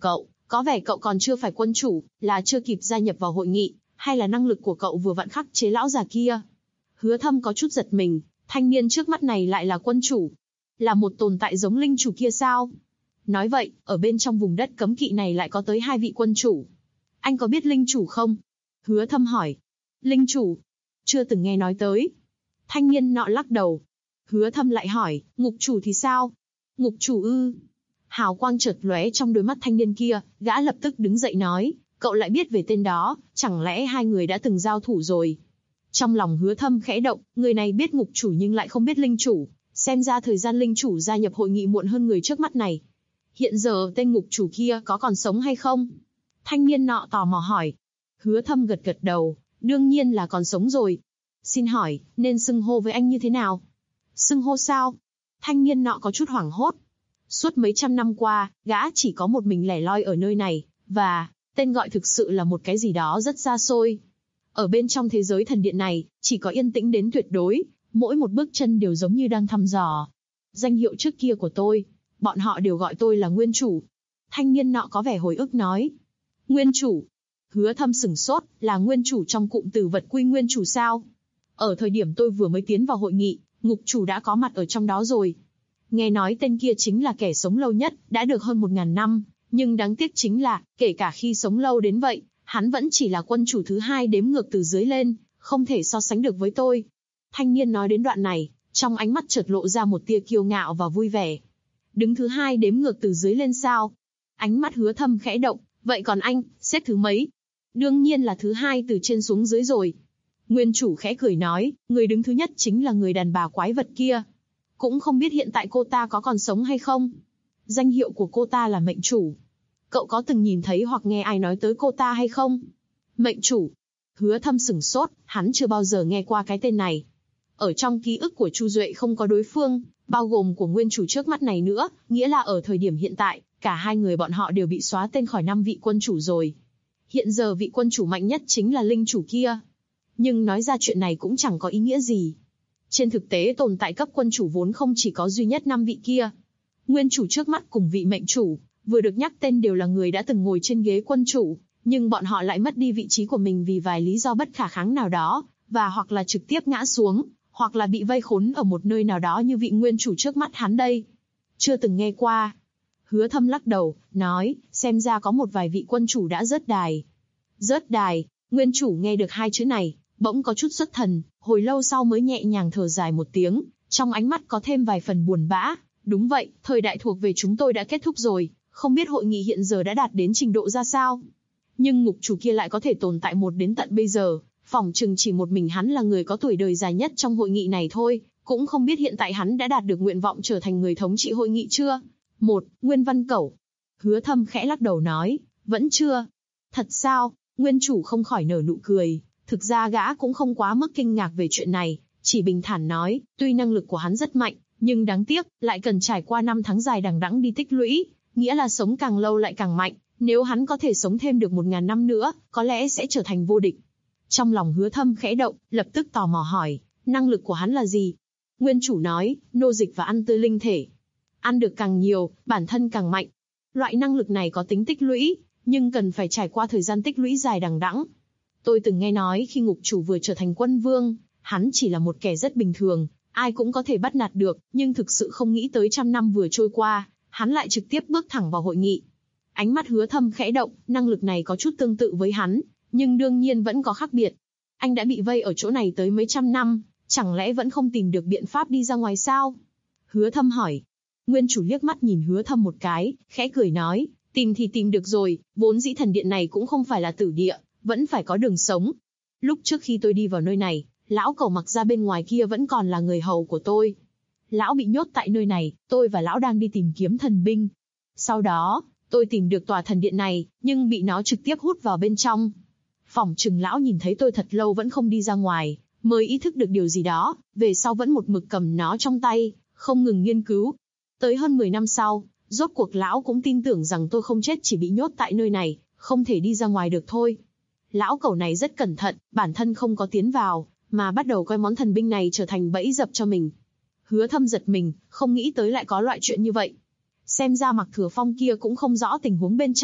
Có vẻ cậu còn chưa phải quân chủ, là chưa kịp gia nhập vào hội nghị, hay là năng lực của cậu vừa vặn khắc chế lão già kia. Hứa Thâm có chút giật mình, thanh niên trước mắt này lại là quân chủ. Là một tồn tại giống linh chủ kia sao? Nói vậy, ở bên trong vùng đất cấm kỵ này lại có tới 2 vị quân chủ. Anh có biết linh chủ không? Hứa Thâm hỏi. Linh chủ? Chưa từng nghe nói tới. Thanh niên nọ lắc đầu. Hứa Thâm lại hỏi, ngục chủ thì sao? Ngục chủ ư? Hào quang chợt lóe trong đôi mắt thanh niên kia, gã lập tức đứng dậy nói, cậu lại biết về tên đó, chẳng lẽ hai người đã từng giao thủ rồi? Trong lòng Hứa Thâm khẽ động, người này biết ngục chủ nhưng lại không biết linh chủ, xem ra thời gian linh chủ gia nhập hội nghị muộn hơn người trước mắt này. Hiện giờ tên ngục chủ kia có còn sống hay không? Thanh niên nọ tò mò hỏi. Hứa Thâm gật gật đầu, đương nhiên là còn sống rồi. Xin hỏi, nên xưng hô với anh như thế nào? Xưng hô sao? Thanh niên nọ có chút hoảng hốt. Suốt mấy trăm năm qua, gã chỉ có một mình lẻ loi ở nơi này, và tên gọi thực sự là một cái gì đó rất xa xôi. Ở bên trong thế giới thần điện này, chỉ có yên tĩnh đến tuyệt đối, mỗi một bước chân đều giống như đang thăm dò. Danh hiệu trước kia của tôi, bọn họ đều gọi tôi là nguyên chủ. Thanh niên nọ có vẻ hồi ức nói. Nguyên chủ? Hứa Thâm sửng sốt, là nguyên chủ trong cụm từ vật quy nguyên chủ sao? Ở thời điểm tôi vừa mới tiến vào hội nghị, ngục chủ đã có mặt ở trong đó rồi. Nghe nói tên kia chính là kẻ sống lâu nhất, đã được hơn 1000 năm, nhưng đáng tiếc chính là, kể cả khi sống lâu đến vậy, hắn vẫn chỉ là quân chủ thứ 2 đếm ngược từ dưới lên, không thể so sánh được với tôi. Thanh niên nói đến đoạn này, trong ánh mắt chợt lộ ra một tia kiêu ngạo và vui vẻ. Đứng thứ 2 đếm ngược từ dưới lên sao? Ánh mắt Hứa Thâm khẽ động, vậy còn anh, xếp thứ mấy? Đương nhiên là thứ 2 từ trên xuống dưới rồi. Nguyên chủ khẽ cười nói, người đứng thứ nhất chính là người đàn bà quái vật kia. Cũng không biết hiện tại cô ta có còn sống hay không? Danh hiệu của cô ta là mệnh chủ. Cậu có từng nhìn thấy hoặc nghe ai nói tới cô ta hay không? Mệnh chủ. Hứa Thâm sửng sốt, hắn chưa bao giờ nghe qua cái tên này. Ở trong ký ức của Chu Duệ không có đối phương, bao gồm của nguyên chủ trước mắt này nữa, nghĩa là ở thời điểm hiện tại, cả hai người bọn họ đều bị xóa tên khỏi 5 vị quân chủ rồi. Hiện giờ vị quân chủ mạnh nhất chính là linh chủ kia. Nhưng nói ra chuyện này cũng chẳng có ý nghĩa gì. Trên thực tế tồn tại cấp quân chủ vốn không chỉ có duy nhất 5 vị kia. Nguyên chủ trước mắt cùng vị mệnh chủ, vừa được nhắc tên đều là người đã từng ngồi trên ghế quân chủ, nhưng bọn họ lại mất đi vị trí của mình vì vài lý do bất khả kháng nào đó, và hoặc là trực tiếp ngã xuống, hoặc là bị vây khốn ở một nơi nào đó như vị nguyên chủ trước mắt hắn đây. Chưa từng nghe qua. Hứa Thâm lắc đầu, nói, xem ra có một vài vị quân chủ đã rớt đài. Rớt đài, nguyên chủ nghe được 2 chữ này, bỗng có chút xuất thần, hồi lâu sau mới nhẹ nhàng thở dài một tiếng, trong ánh mắt có thêm vài phần buồn bã. Đúng vậy, thời đại thuộc về chúng tôi đã kết thúc rồi, không biết hội nghị hiện giờ đã đạt đến trình độ ra sao. Nhưng ngục chủ kia lại có thể tồn tại đến tận bây giờ, phỏng chừng chỉ một mình hắn là người có tuổi đời dài nhất trong hội nghị này thôi, cũng không biết hiện tại hắn đã đạt được nguyện vọng trở thành người thống trị hội nghị chưa. Nguyên Văn Cẩu. Hứa Thâm khẽ lắc đầu nói, vẫn chưa. Thật sao? Nguyên chủ không khỏi nở nụ cười, thực ra gã cũng không quá mức kinh ngạc về chuyện này, chỉ bình thản nói, tuy năng lực của hắn rất mạnh, nhưng đáng tiếc, lại cần trải qua 5 tháng dài đằng đẵng đi tích lũy, nghĩa là sống càng lâu lại càng mạnh, nếu hắn có thể sống thêm được 1000 năm nữa, có lẽ sẽ trở thành vô địch. Trong lòng Hứa Thâm khẽ động, lập tức tò mò hỏi, năng lực của hắn là gì? Nguyên chủ nói, nô dịch và ăn tươi linh thể. Ăn được càng nhiều, bản thân càng mạnh. Loại năng lực này có tính tích lũy, nhưng cần phải trải qua thời gian tích lũy dài đằng đẵng. Tôi từng nghe nói khi ngục chủ vừa trở thành quân vương, hắn chỉ là một kẻ rất bình thường, ai cũng có thể bắt nạt được, nhưng thực sự không nghĩ tới 100 năm vừa trôi qua, hắn lại trực tiếp bước thẳng vào hội nghị. Ánh mắt Hứa Thâm khẽ động, năng lực này có chút tương tự với hắn, nhưng đương nhiên vẫn có khác biệt. Anh đã bị vây ở chỗ này tới mấy trăm năm, chẳng lẽ vẫn không tìm được biện pháp đi ra ngoài sao? Hứa Thâm hỏi. Nguyên chủ liếc mắt nhìn Hứa Thâm một cái, khẽ cười nói, tìm thì tìm được rồi, vốn dĩ thần điện này cũng không phải là tử địa, vẫn phải có đường sống. Lúc trước khi tôi đi vào nơi này, lão Cẩu mặc ra bên ngoài kia vẫn còn là người hầu của tôi. Lão bị nhốt tại nơi này, tôi và lão đang đi tìm kiếm thần binh. Sau đó, tôi tìm được tòa thần điện này, nhưng bị nó trực tiếp hút vào bên trong. Phỏng chừng lão nhìn thấy tôi thật lâu vẫn không đi ra ngoài, mới ý thức được điều gì đó, về sau vẫn một mực cầm nó trong tay, không ngừng nghiên cứu. Tới hơn 10 năm sau, rốt cuộc lão cũng tin tưởng rằng tôi không chết chỉ bị nhốt tại nơi này, không thể đi ra ngoài được thôi. Lão Cẩu này rất cẩn thận, bản thân không có tiến vào, mà bắt đầu coi món thần binh này trở thành bẫy dập cho mình. Hứa Thâm giật mình, không nghĩ tới lại có loại chuyện như vậy. Xem ra Mạc Thừa Phong kia cũng không rõ tình huống bên trong,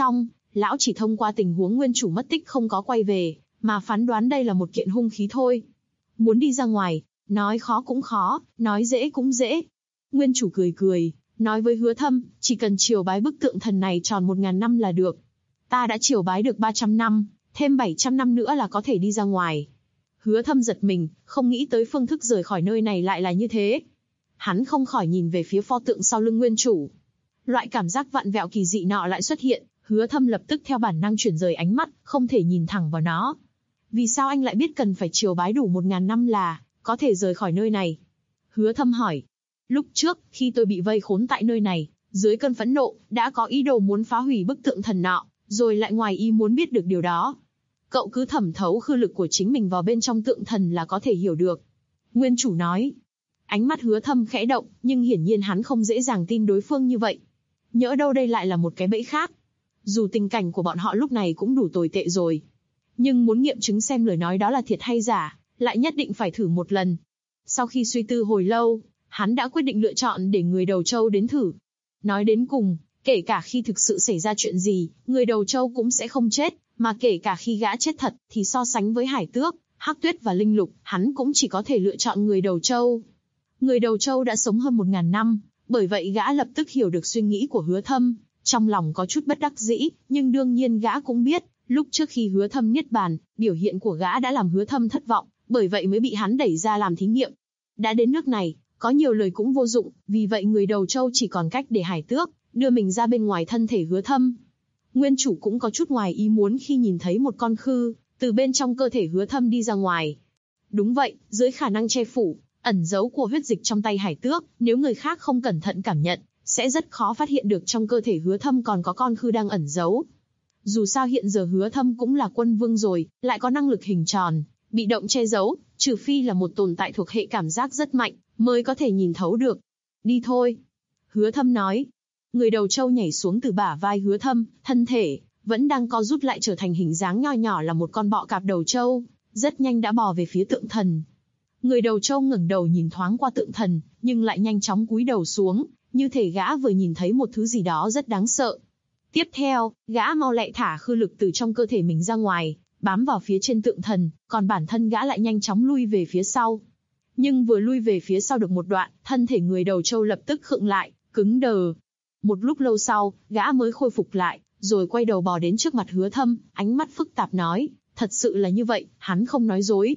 lão chỉ thông qua tình huống nguyên chủ mất tích không có quay về, mà phán đoán đây là một kiện hung khí thôi. Muốn đi ra ngoài, nói khó cũng khó, nói dễ cũng dễ. Nguyên chủ cười cười, nói với Hứa Thâm, chỉ cần triều bái bức tượng thần này tròn 1000 năm là được. Ta đã triều bái được 300 năm, thêm 700 năm nữa là có thể đi ra ngoài. Hứa Thâm giật mình, không nghĩ tới phương thức rời khỏi nơi này lại là như thế. Hắn không khỏi nhìn về phía pho tượng sau lưng nguyên chủ. Loại cảm giác vặn vẹo kỳ dị nọ lại xuất hiện, Hứa Thâm lập tức theo bản năng chuyển rời ánh mắt, không thể nhìn thẳng vào nó. Vì sao anh lại biết cần phải triều bái đủ 1000 năm là có thể rời khỏi nơi này? Hứa Thâm hỏi. Lúc trước, khi tôi bị vây khốn tại nơi này, dưới cơn phẫn nộ, đã có ý đồ muốn phá hủy bức tượng thần nọ, rồi lại ngoài ý muốn biết được điều đó. Cậu cứ thẩm thấu khư lực của chính mình vào bên trong tượng thần là có thể hiểu được. Nguyên chủ nói. Ánh mắt Hứa Thâm khẽ động, nhưng hiển nhiên hắn không dễ dàng tin đối phương như vậy. Nhỡ đâu đây lại là một cái bẫy khác. Dù tình cảnh của bọn họ lúc này cũng đủ tồi tệ rồi, nhưng muốn nghiệm chứng xem lời nói đó là thiệt hay giả, lại nhất định phải thử một lần. Sau khi suy tư hồi lâu, hắn đã quyết định lựa chọn để người đầu trâu đến thử. Nói đến cùng, kể cả khi thực sự xảy ra chuyện gì, người đầu trâu cũng sẽ không chết, mà kể cả khi gã chết thật, thì so sánh với Hải Tước, Hắc Tuyết và Linh Lục, hắn cũng chỉ có thể lựa chọn người đầu trâu. Người đầu trâu đã sống hơn 1000 năm, bởi vậy gã lập tức hiểu được suy nghĩ của Hứa Thâm, trong lòng có chút bất đắc dĩ, nhưng đương nhiên gã cũng biết, lúc trước khi Hứa Thâm niết bàn, biểu hiện của gã đã làm Hứa Thâm thất vọng, bởi vậy mới bị hắn đẩy ra làm thí nghiệm. Đã đến nước này, có nhiều lời cũng vô dụng, vì vậy người đầu trâu chỉ còn cách để Hải Tước đưa mình ra bên ngoài thân thể Hứa Thâm. Nguyên chủ cũng có chút ngoài ý muốn khi nhìn thấy một con khư từ bên trong cơ thể Hứa Thâm đi ra ngoài. Đúng vậy, dưới khả năng che phủ, ẩn giấu của huyết dịch trong tay Hải Tước, nếu người khác không cẩn thận cảm nhận, sẽ rất khó phát hiện được trong cơ thể Hứa Thâm còn có con khư đang ẩn giấu. Dù sao hiện giờ Hứa Thâm cũng là quân vương rồi, lại có năng lực hình tròn, bị động che giấu, trừ phi là một tồn tại thuộc hệ cảm giác rất mạnh, mới có thể nhìn thấu được. Đi thôi. Hứa Thâm nói. Người đầu trâu nhảy xuống từ bả vai Hứa Thâm, thân thể vẫn đang co rút lại trở thành hình dáng nho nhỏ là một con bọ cạp đầu trâu, rất nhanh đã bò về phía tượng thần. Người đầu trâu ngẩng đầu nhìn thoáng qua tượng thần, nhưng lại nhanh chóng cúi đầu xuống, như thể gã vừa nhìn thấy một thứ gì đó rất đáng sợ. Tiếp theo, gã mau lẹ thả khư lực từ trong cơ thể mình ra ngoài, bám vào phía trên tượng thần, còn bản thân gã lại nhanh chóng lui về phía sau. Nhưng vừa lui về phía sau được một đoạn, thân thể người đầu trâu lập tức khựng lại, cứng đờ. Một lúc lâu sau, gã mới khôi phục lại, rồi quay đầu bò đến trước mặt Hứa Thâm, ánh mắt phức tạp nói, thật sự là như vậy, hắn không nói dối.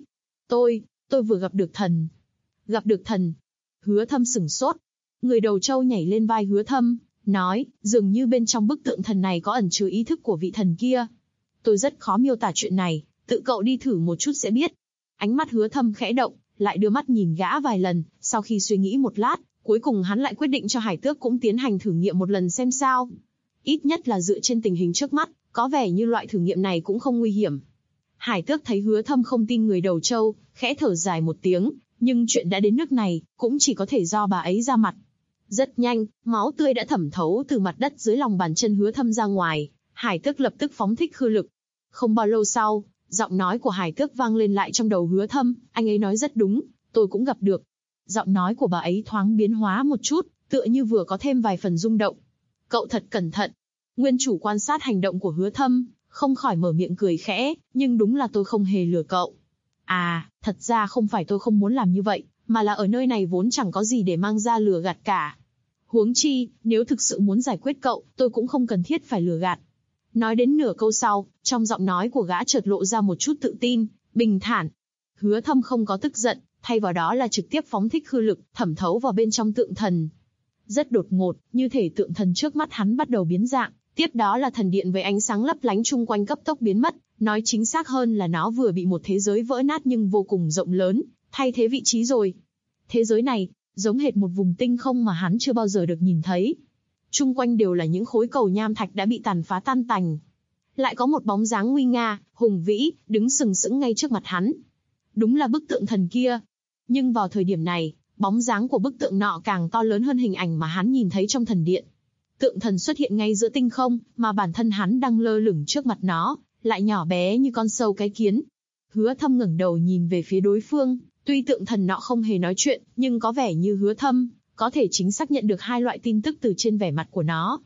Tôi vừa gặp được thần. Gặp được thần. Hứa Thâm sửng sốt. Người đầu trâu nhảy lên vai Hứa Thâm, nói, dường như bên trong bức tượng thần này có ẩn chứa ý thức của vị thần kia. Tôi rất khó miêu tả chuyện này, tự cậu đi thử một chút sẽ biết. Ánh mắt Hứa Thâm khẽ động, lại đưa mắt nhìn gã vài lần, sau khi suy nghĩ một lát, cuối cùng hắn lại quyết định cho Hải Tước cũng tiến hành thử nghiệm một lần xem sao. Ít nhất là dựa trên tình hình trước mắt, có vẻ như loại thử nghiệm này cũng không nguy hiểm. Hải Tước thấy Hứa Thâm không tin người đầu trâu, khẽ thở dài một tiếng, nhưng chuyện đã đến nước này, cũng chỉ có thể do bà ấy ra mặt. Rất nhanh, máu tươi đã thẩm thấu từ mặt đất dưới lòng bàn chân Hứa Thâm ra ngoài, Hải Tước lập tức phóng thích khư lực. Không bao lâu sau, giọng nói của Hải Tước vang lên lại trong đầu Hứa Thâm, anh ấy nói rất đúng, tôi cũng gặp được. Giọng nói của bà ấy thoáng biến hóa một chút, tựa như vừa có thêm vài phần rung động. Cậu thật cẩn thận. Nguyên chủ quan sát hành động của Hứa Thâm, không khỏi mở miệng cười khẽ, nhưng đúng là tôi không hề lừa cậu. À, thật ra không phải tôi không muốn làm như vậy, mà là ở nơi này vốn chẳng có gì để mang ra lừa gạt cả. Huống chi, nếu thực sự muốn giải quyết cậu, tôi cũng không cần thiết phải lừa gạt. Nói đến nửa câu sau, trong giọng nói của gã chợt lộ ra một chút tự tin, bình thản. Hứa Thâm không có tức giận, thay vào đó là trực tiếp phóng thích khư lực, thẩm thấu vào bên trong tượng thần. Rất đột ngột, như thể tượng thần trước mắt hắn bắt đầu biến dạng, tiếp đó là thần điện với ánh sáng lấp lánh chung quanh cấp tốc biến mất, nói chính xác hơn là nó vừa bị một thế giới vỡ nát nhưng vô cùng rộng lớn, thay thế vị trí rồi. Thế giới này, giống hệt một vùng tinh không mà hắn chưa bao giờ được nhìn thấy. Chung quanh đều là những khối cầu nham thạch đã bị tàn phá tan tành. Lại có một bóng dáng nguy nga, hùng vĩ, đứng sừng sững ngay trước mặt hắn. Đúng là bức tượng thần kia. Nhưng vào thời điểm này, bóng dáng của bức tượng nọ càng to lớn hơn hình ảnh mà hắn nhìn thấy trong thần điện. Tượng thần xuất hiện ngay giữa tinh không, mà bản thân hắn đang lơ lửng trước mặt nó, lại nhỏ bé như con sâu cái kiến. Hứa Thâm ngẩng đầu nhìn về phía đối phương, tuy tượng thần nọ không hề nói chuyện, nhưng có vẻ như Hứa Thâm có thể chính xác nhận được hai loại tin tức từ trên vẻ mặt của nó.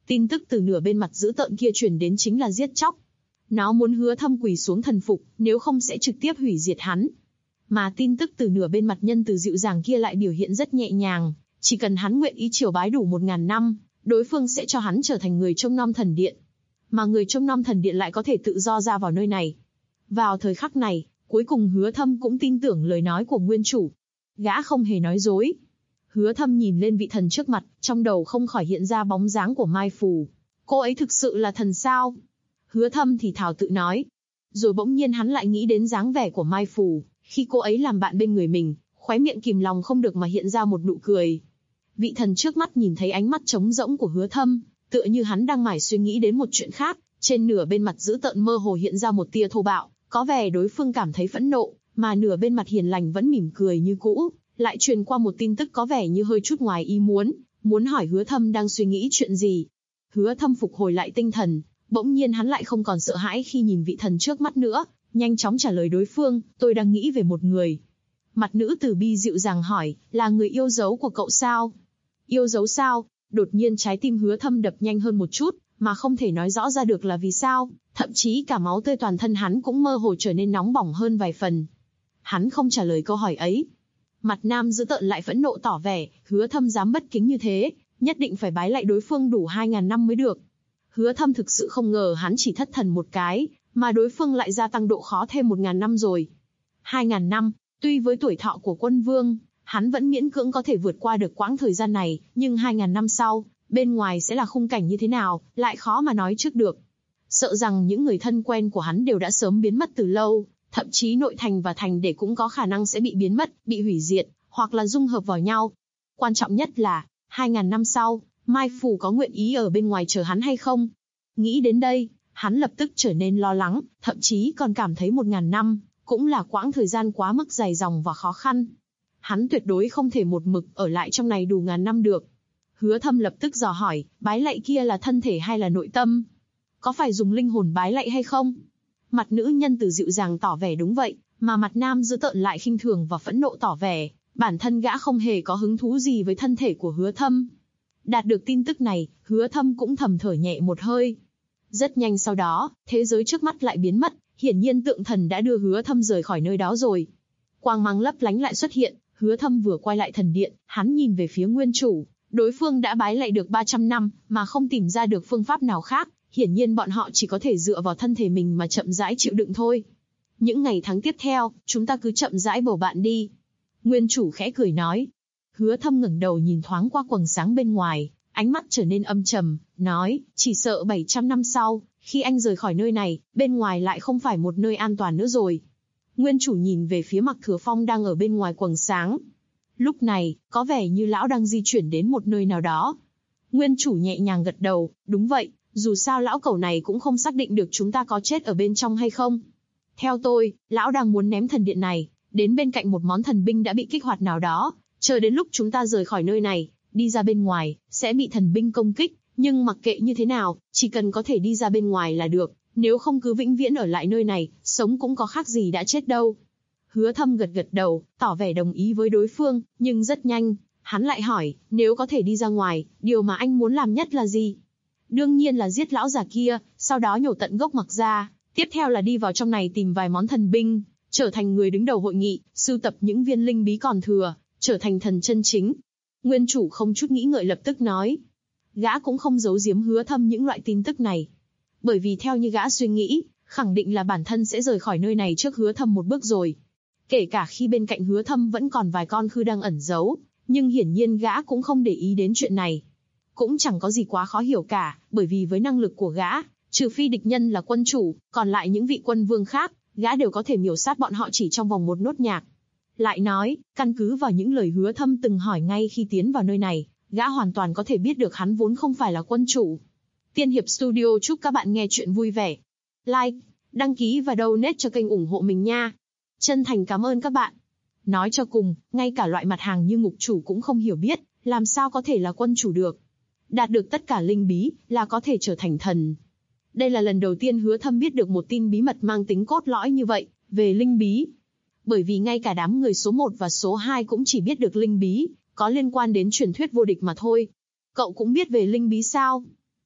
Tin tức từ nửa bên mặt dữ tợn kia truyền đến chính là giết chóc. Nó muốn Hứa Thâm quỳ xuống thần phục, nếu không sẽ trực tiếp hủy diệt hắn. Mà tin tức từ nửa bên mặt nhân từ dịu dàng kia lại biểu hiện rất nhẹ nhàng, chỉ cần hắn nguyện ý triều bái đủ 1000 năm, đối phương sẽ cho hắn trở thành người trông nom thần điện. Mà người trông nom thần điện lại có thể tự do ra vào nơi này. Vào thời khắc này, cuối cùng Hứa Thâm cũng tin tưởng lời nói của nguyên chủ. Gã không hề nói dối. Hứa Thâm nhìn lên vị thần trước mặt, trong đầu không khỏi hiện ra bóng dáng của Mai Phù. Cô ấy thực sự là thần sao? Hứa Thâm thì thào tự nói. Rồi bỗng nhiên hắn lại nghĩ đến dáng vẻ của Mai Phù, khi cô ấy làm bạn bên người mình, khóe miệng kìm lòng không được mà hiện ra một nụ cười. Vị thần trước mắt nhìn thấy ánh mắt trống rỗng của Hứa Thâm, tựa như hắn đang mải suy nghĩ đến một chuyện khác, trên nửa bên mặt dữ tợn mơ hồ hiện ra một tia thô bạo, có vẻ đối phương cảm thấy phẫn nộ, mà nửa bên mặt hiền lành vẫn mỉm cười như cũ, lại truyền qua một tin tức có vẻ như hơi chút ngoài ý muốn hỏi Hứa Thâm đang suy nghĩ chuyện gì. Hứa Thâm phục hồi lại tinh thần, bỗng nhiên hắn lại không còn sợ hãi khi nhìn vị thần trước mắt nữa, nhanh chóng trả lời đối phương, tôi đang nghĩ về một người. Mặt nữ tử bi dịu dàng hỏi, là người yêu dấu của cậu sao? Yêu dấu sao? Đột nhiên trái tim Hứa Thâm đập nhanh hơn một chút, mà không thể nói rõ ra được là vì sao, thậm chí cả máu tươi toàn thân hắn cũng mơ hồ trở nên nóng bỏng hơn vài phần. Hắn không trả lời câu hỏi ấy. Mặt nam dữ tợn lại phẫn nộ tỏ vẻ, Hứa Thâm dám bất kính như thế, nhất định phải bái lại đối phương đủ 2000 năm mới được. Hứa Thâm thực sự không ngờ hắn chỉ thất thần một cái, mà đối phương lại gia tăng độ khó thêm 1000 năm rồi. 2000 năm, tuy với tuổi thọ của quân vương, hắn vẫn miễn cưỡng có thể vượt qua được quãng thời gian này, nhưng 2000 năm sau, bên ngoài sẽ là khung cảnh như thế nào, lại khó mà nói trước được. Sợ rằng những người thân quen của hắn đều đã sớm biến mất từ lâu, thậm chí nội thành và thành để cũng có khả năng sẽ bị biến mất, bị hủy diệt, hoặc là dung hợp vào nhau. Quan trọng nhất là, 2000 năm sau, Mai Phù có nguyện ý ở bên ngoài chờ hắn hay không? Nghĩ đến đây, hắn lập tức trở nên lo lắng, thậm chí còn cảm thấy 1000 năm, cũng là quãng thời gian quá mức dài dòng và khó khăn. Hắn tuyệt đối không thể một mực ở lại trong này đủ 1000 năm được. Hứa Thâm lập tức dò hỏi, bái lạy kia là thân thể hay là nội tâm? Có phải dùng linh hồn bái lạy hay không? Mặt nữ nhân từ dịu dàng tỏ vẻ đúng vậy, mà mặt nam dữ tợn lại khinh thường và phẫn nộ tỏ vẻ, bản thân gã không hề có hứng thú gì với thân thể của Hứa Thâm. Đạt được tin tức này, Hứa Thâm cũng thầm thở nhẹ một hơi. Rất nhanh sau đó, thế giới trước mắt lại biến mất, hiển nhiên tượng thần đã đưa Hứa Thâm rời khỏi nơi đó rồi. Quang mang lấp lánh lại xuất hiện, Hứa Thâm vừa quay lại thần điện, hắn nhìn về phía nguyên chủ, đối phương đã bái lạy được 300 năm, mà không tìm ra được phương pháp nào khác, hiển nhiên bọn họ chỉ có thể dựa vào thân thể mình mà chậm rãi chịu đựng thôi. Những ngày tháng tiếp theo, chúng ta cứ chậm rãi bầu bạn đi. Nguyên chủ khẽ cười nói. Hứa Thâm ngẩng đầu nhìn thoáng qua quầng sáng bên ngoài, ánh mắt trở nên âm trầm, nói, chỉ sợ 700 năm sau, khi anh rời khỏi nơi này, bên ngoài lại không phải một nơi an toàn nữa rồi. Nguyên chủ nhìn về phía Mạc Thừa Phong đang ở bên ngoài quầng sáng. Lúc này, có vẻ như lão đang di chuyển đến một nơi nào đó. Nguyên chủ nhẹ nhàng gật đầu, đúng vậy, dù sao lão cẩu này cũng không xác định được chúng ta có chết ở bên trong hay không. Theo tôi, lão đang muốn ném thần điện này, đến bên cạnh một món thần binh đã bị kích hoạt nào đó, chờ đến lúc chúng ta rời khỏi nơi này, đi ra bên ngoài, sẽ bị thần binh công kích, nhưng mặc kệ như thế nào, chỉ cần có thể đi ra bên ngoài là được, nếu không cứ vĩnh viễn ở lại nơi này, sống cũng có khác gì đã chết đâu. Hứa Thâm gật gật đầu, tỏ vẻ đồng ý với đối phương, nhưng rất nhanh, hắn lại hỏi, nếu có thể đi ra ngoài, điều mà anh muốn làm nhất là gì? Đương nhiên là giết lão già kia, sau đó nhổ tận gốc Mạc ra, tiếp theo là đi vào trong này tìm vài món thần binh, trở thành người đứng đầu hội nghị, sưu tập những viên linh bí còn thừa, trở thành thần chân chính. Nguyên chủ không chút nghĩ ngợi lập tức nói. Gã cũng không giấu giếm Hứa Thâm những loại tin tức này. Bởi vì theo như gã suy nghĩ, khẳng định là bản thân sẽ rời khỏi nơi này trước Hứa Thâm một bước rồi. Kể cả khi bên cạnh Hứa Thâm vẫn còn vài con khư đang ẩn giấu, nhưng hiển nhiên gã cũng không để ý đến chuyện này. Cũng chẳng có gì quá khó hiểu cả, bởi vì với năng lực của gã, trừ phi địch nhân là quân chủ, còn lại những vị quân vương khác, gã đều có thể miểu sát bọn họ chỉ trong vòng một nốt nhạc. Lại nói, căn cứ vào những lời Hứa Thâm từng hỏi ngay khi tiến vào nơi này, gã hoàn toàn có thể biết được hắn vốn không phải là quân chủ. Tiên Hiệp Studio chúc các bạn nghe chuyện vui vẻ. Like, đăng ký và donate cho kênh ủng hộ mình nha. Chân thành cảm ơn các bạn. Nói cho cùng, ngay cả loại mặt hàng như ngục chủ cũng không hiểu biết, làm sao có thể là quân chủ được. Đạt được tất cả linh bí, là có thể trở thành thần. Đây là lần đầu tiên Hứa Thâm biết được một tin bí mật mang tính cốt lõi như vậy, về linh bí. Bởi vì ngay cả đám người số 1 và số 2 cũng chỉ biết được linh bí, có liên quan đến truyền thuyết vô địch mà thôi. Cậu cũng biết về linh bí sao?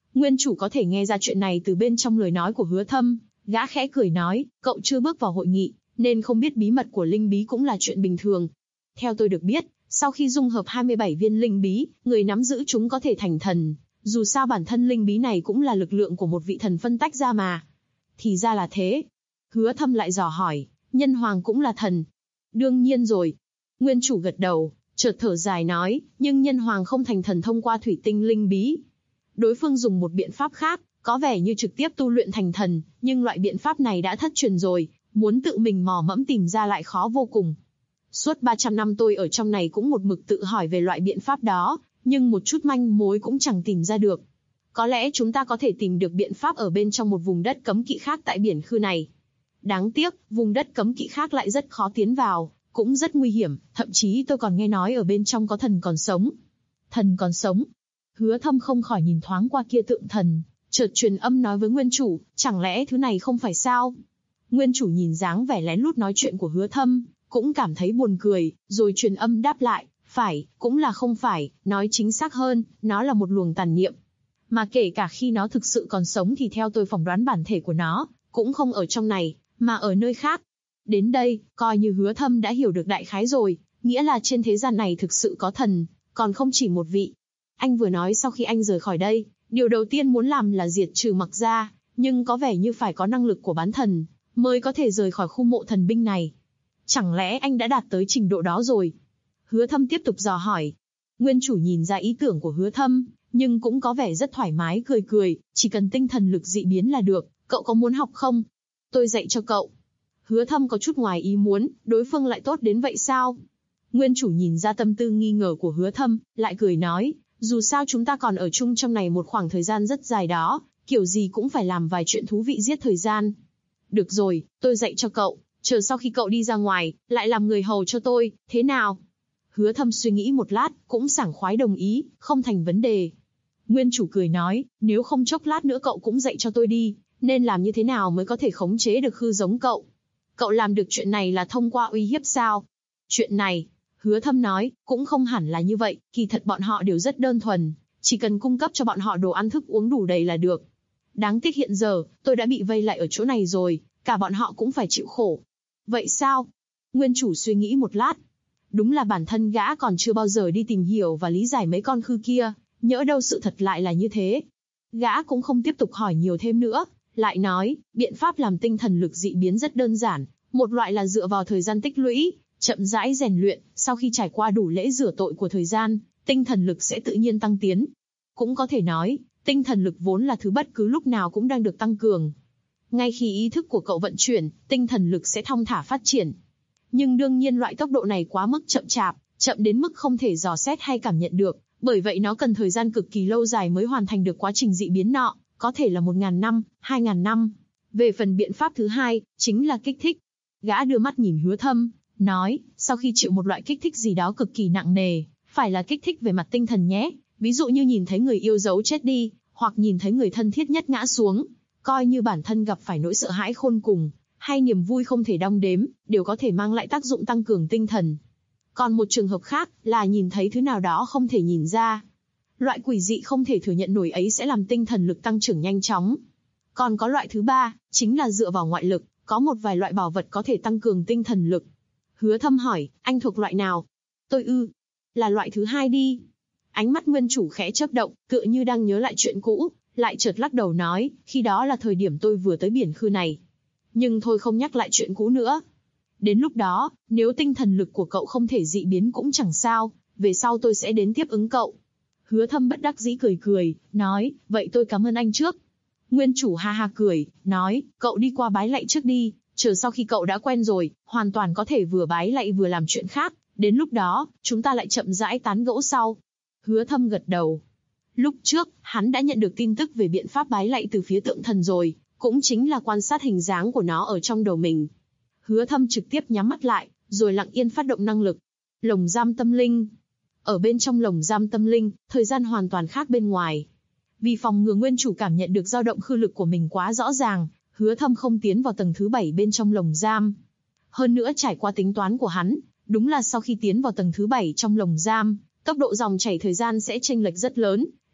Nguyên chủ có thể nghe ra chuyện này từ bên trong lời nói của Hứa Thâm, gã khẽ cười nói, cậu chưa bước vào hội nghị, nên không biết bí mật của linh bí cũng là chuyện bình thường. Theo tôi được biết, sau khi dung hợp 27 viên linh bí, người nắm giữ chúng có thể thành thần. Dù sao bản thân linh bí này cũng là lực lượng của một vị thần phân tách ra mà. Thì ra là thế. Hứa Thâm lại dò hỏi, Nhân Hoàng cũng là thần. Đương nhiên rồi. Nguyên chủ gật đầu, chợt thở dài nói, nhưng Nhân Hoàng không thành thần thông qua thủy tinh linh bí. Đối phương dùng một biện pháp khác, có vẻ như trực tiếp tu luyện thành thần, nhưng loại biện pháp này đã thất truyền rồi, muốn tự mình mò mẫm tìm ra lại khó vô cùng. Suốt 300 năm tôi ở trong này cũng một mực tự hỏi về loại biện pháp đó, nhưng một chút manh mối cũng chẳng tìm ra được. Có lẽ chúng ta có thể tìm được biện pháp ở bên trong một vùng đất cấm kỵ khác tại biển khư này. Đáng tiếc, vùng đất cấm kỵ khác lại rất khó tiến vào, cũng rất nguy hiểm, thậm chí tôi còn nghe nói ở bên trong có thần còn sống. Thần còn sống? Hứa Thâm không khỏi nhìn thoáng qua kia tượng thần, chợt truyền âm nói với nguyên chủ, chẳng lẽ thứ này không phải sao? Nguyên chủ nhìn dáng vẻ lén lút nói chuyện của Hứa Thâm, cũng cảm thấy buồn cười, rồi truyền âm đáp lại, phải, cũng là không phải, nói chính xác hơn, nó là một luồng tàn niệm. Mà kể cả khi nó thực sự còn sống thì theo tôi phỏng đoán bản thể của nó, cũng không ở trong này, mà ở nơi khác. Đến đây, coi như Hứa Thâm đã hiểu được đại khái rồi, nghĩa là trên thế gian này thực sự có thần, còn không chỉ một vị. Anh vừa nói sau khi anh rời khỏi đây, điều đầu tiên muốn làm là diệt trừ Mặc Gia, nhưng có vẻ như phải có năng lực của bán thần, mới có thể rời khỏi khu mộ thần binh này. Chẳng lẽ anh đã đạt tới trình độ đó rồi? Hứa Thâm tiếp tục dò hỏi. Nguyên chủ nhìn ra ý tưởng của Hứa Thâm, nhưng cũng có vẻ rất thoải mái cười cười, chỉ cần tinh thần lực dị biến là được, cậu có muốn học không? Tôi dạy cho cậu. Hứa Thâm có chút ngoài ý muốn, đối phương lại tốt đến vậy sao? Nguyên chủ nhìn ra tâm tư nghi ngờ của Hứa Thâm, lại cười nói, dù sao chúng ta còn ở chung trong này một khoảng thời gian rất dài đó, kiểu gì cũng phải làm vài chuyện thú vị giết thời gian. Được rồi, tôi dạy cho cậu, chờ sau khi cậu đi ra ngoài, lại làm người hầu cho tôi, thế nào? Hứa Thâm suy nghĩ một lát, cũng sảng khoái đồng ý, không thành vấn đề. Nguyên chủ cười nói, nếu không chốc lát nữa cậu cũng dạy cho tôi đi, nên làm như thế nào mới có thể khống chế được hư giống cậu? Cậu làm được chuyện này là thông qua uy hiếp sao? Chuyện này, Hứa Thâm nói, cũng không hẳn là như vậy, kỳ thật bọn họ đều rất đơn thuần, chỉ cần cung cấp cho bọn họ đồ ăn thức uống đủ đầy là được. Đáng tiếc hiện giờ, tôi đã bị vây lại ở chỗ này rồi, cả bọn họ cũng phải chịu khổ. Vậy sao? Nguyên chủ suy nghĩ một lát. Đúng là bản thân gã còn chưa bao giờ đi tìm hiểu và lý giải mấy con khư kia, nhỡ đâu sự thật lại là như thế. Gã cũng không tiếp tục hỏi nhiều thêm nữa, lại nói, biện pháp làm tinh thần lực dị biến rất đơn giản, một loại là dựa vào thời gian tích lũy, chậm rãi rèn luyện, sau khi trải qua đủ lễ rửa tội của thời gian, tinh thần lực sẽ tự nhiên tăng tiến. Cũng có thể nói, tinh thần lực vốn là thứ bất cứ lúc nào cũng đang được tăng cường. Ngay khi ý thức của cậu vận chuyển, tinh thần lực sẽ thong thả phát triển. Nhưng đương nhiên loại tốc độ này quá mức chậm chạp, chậm đến mức không thể dò xét hay cảm nhận được, bởi vậy nó cần thời gian cực kỳ lâu dài mới hoàn thành được quá trình dị biến nọ, có thể là 1000 năm, 2000 năm. Về phần biện pháp thứ hai, chính là kích thích. Gã đưa mắt nhìn Hứa Thâm, nói, sau khi chịu một loại kích thích gì đó cực kỳ nặng nề, phải là kích thích về mặt tinh thần nhé, ví dụ như nhìn thấy người yêu dấu chết đi, hoặc nhìn thấy người thân thiết nhất ngã xuống, coi như bản thân gặp phải nỗi sợ hãi khôn cùng, hay niềm vui không thể đong đếm, đều có thể mang lại tác dụng tăng cường tinh thần. Còn một trường hợp khác là nhìn thấy thứ nào đó không thể nhìn ra. Loại quỷ dị không thể thừa nhận nổi ấy sẽ làm tinh thần lực tăng trưởng nhanh chóng. Còn có loại thứ ba, chính là dựa vào ngoại lực, có một vài loại bảo vật có thể tăng cường tinh thần lực. Hứa Thâm hỏi, anh thuộc loại nào? Tôi là loại thứ hai đi. Ánh mắt nguyên chủ khẽ chớp động, tựa như đang nhớ lại chuyện cũ, lại chợt lắc đầu nói, khi đó là thời điểm tôi vừa tới biển khư này. Nhưng thôi không nhắc lại chuyện cũ nữa. Đến lúc đó, nếu tinh thần lực của cậu không thể dị biến cũng chẳng sao, về sau tôi sẽ đến tiếp ứng cậu. Hứa Thâm bất đắc dĩ cười cười, nói, vậy tôi cảm ơn anh trước. Nguyên chủ ha ha cười, nói, cậu đi qua bái lạy trước đi, chờ sau khi cậu đã quen rồi, hoàn toàn có thể vừa bái lạy vừa làm chuyện khác, đến lúc đó, chúng ta lại chậm rãi tán gẫu sau. Hứa Thâm gật đầu. Lúc trước, hắn đã nhận được tin tức về biện pháp bái lạy từ phía tượng thần rồi, cũng chính là quan sát hình dáng của nó ở trong đầu mình. Hứa Thâm trực tiếp nhắm mắt lại, rồi lặng yên phát động năng lực. Lồng giam tâm linh. Ở bên trong lồng giam tâm linh, thời gian hoàn toàn khác bên ngoài. Vì phòng ngừa nguyên chủ cảm nhận được dao động khư lực của mình quá rõ ràng, Hứa Thâm không tiến vào tầng thứ 7 bên trong lồng giam. Hơn nữa trải qua tính toán của hắn, đúng là sau khi tiến vào tầng thứ 7 trong lồng giam, tốc độ dòng chảy thời gian sẽ chênh lệch rất lớn,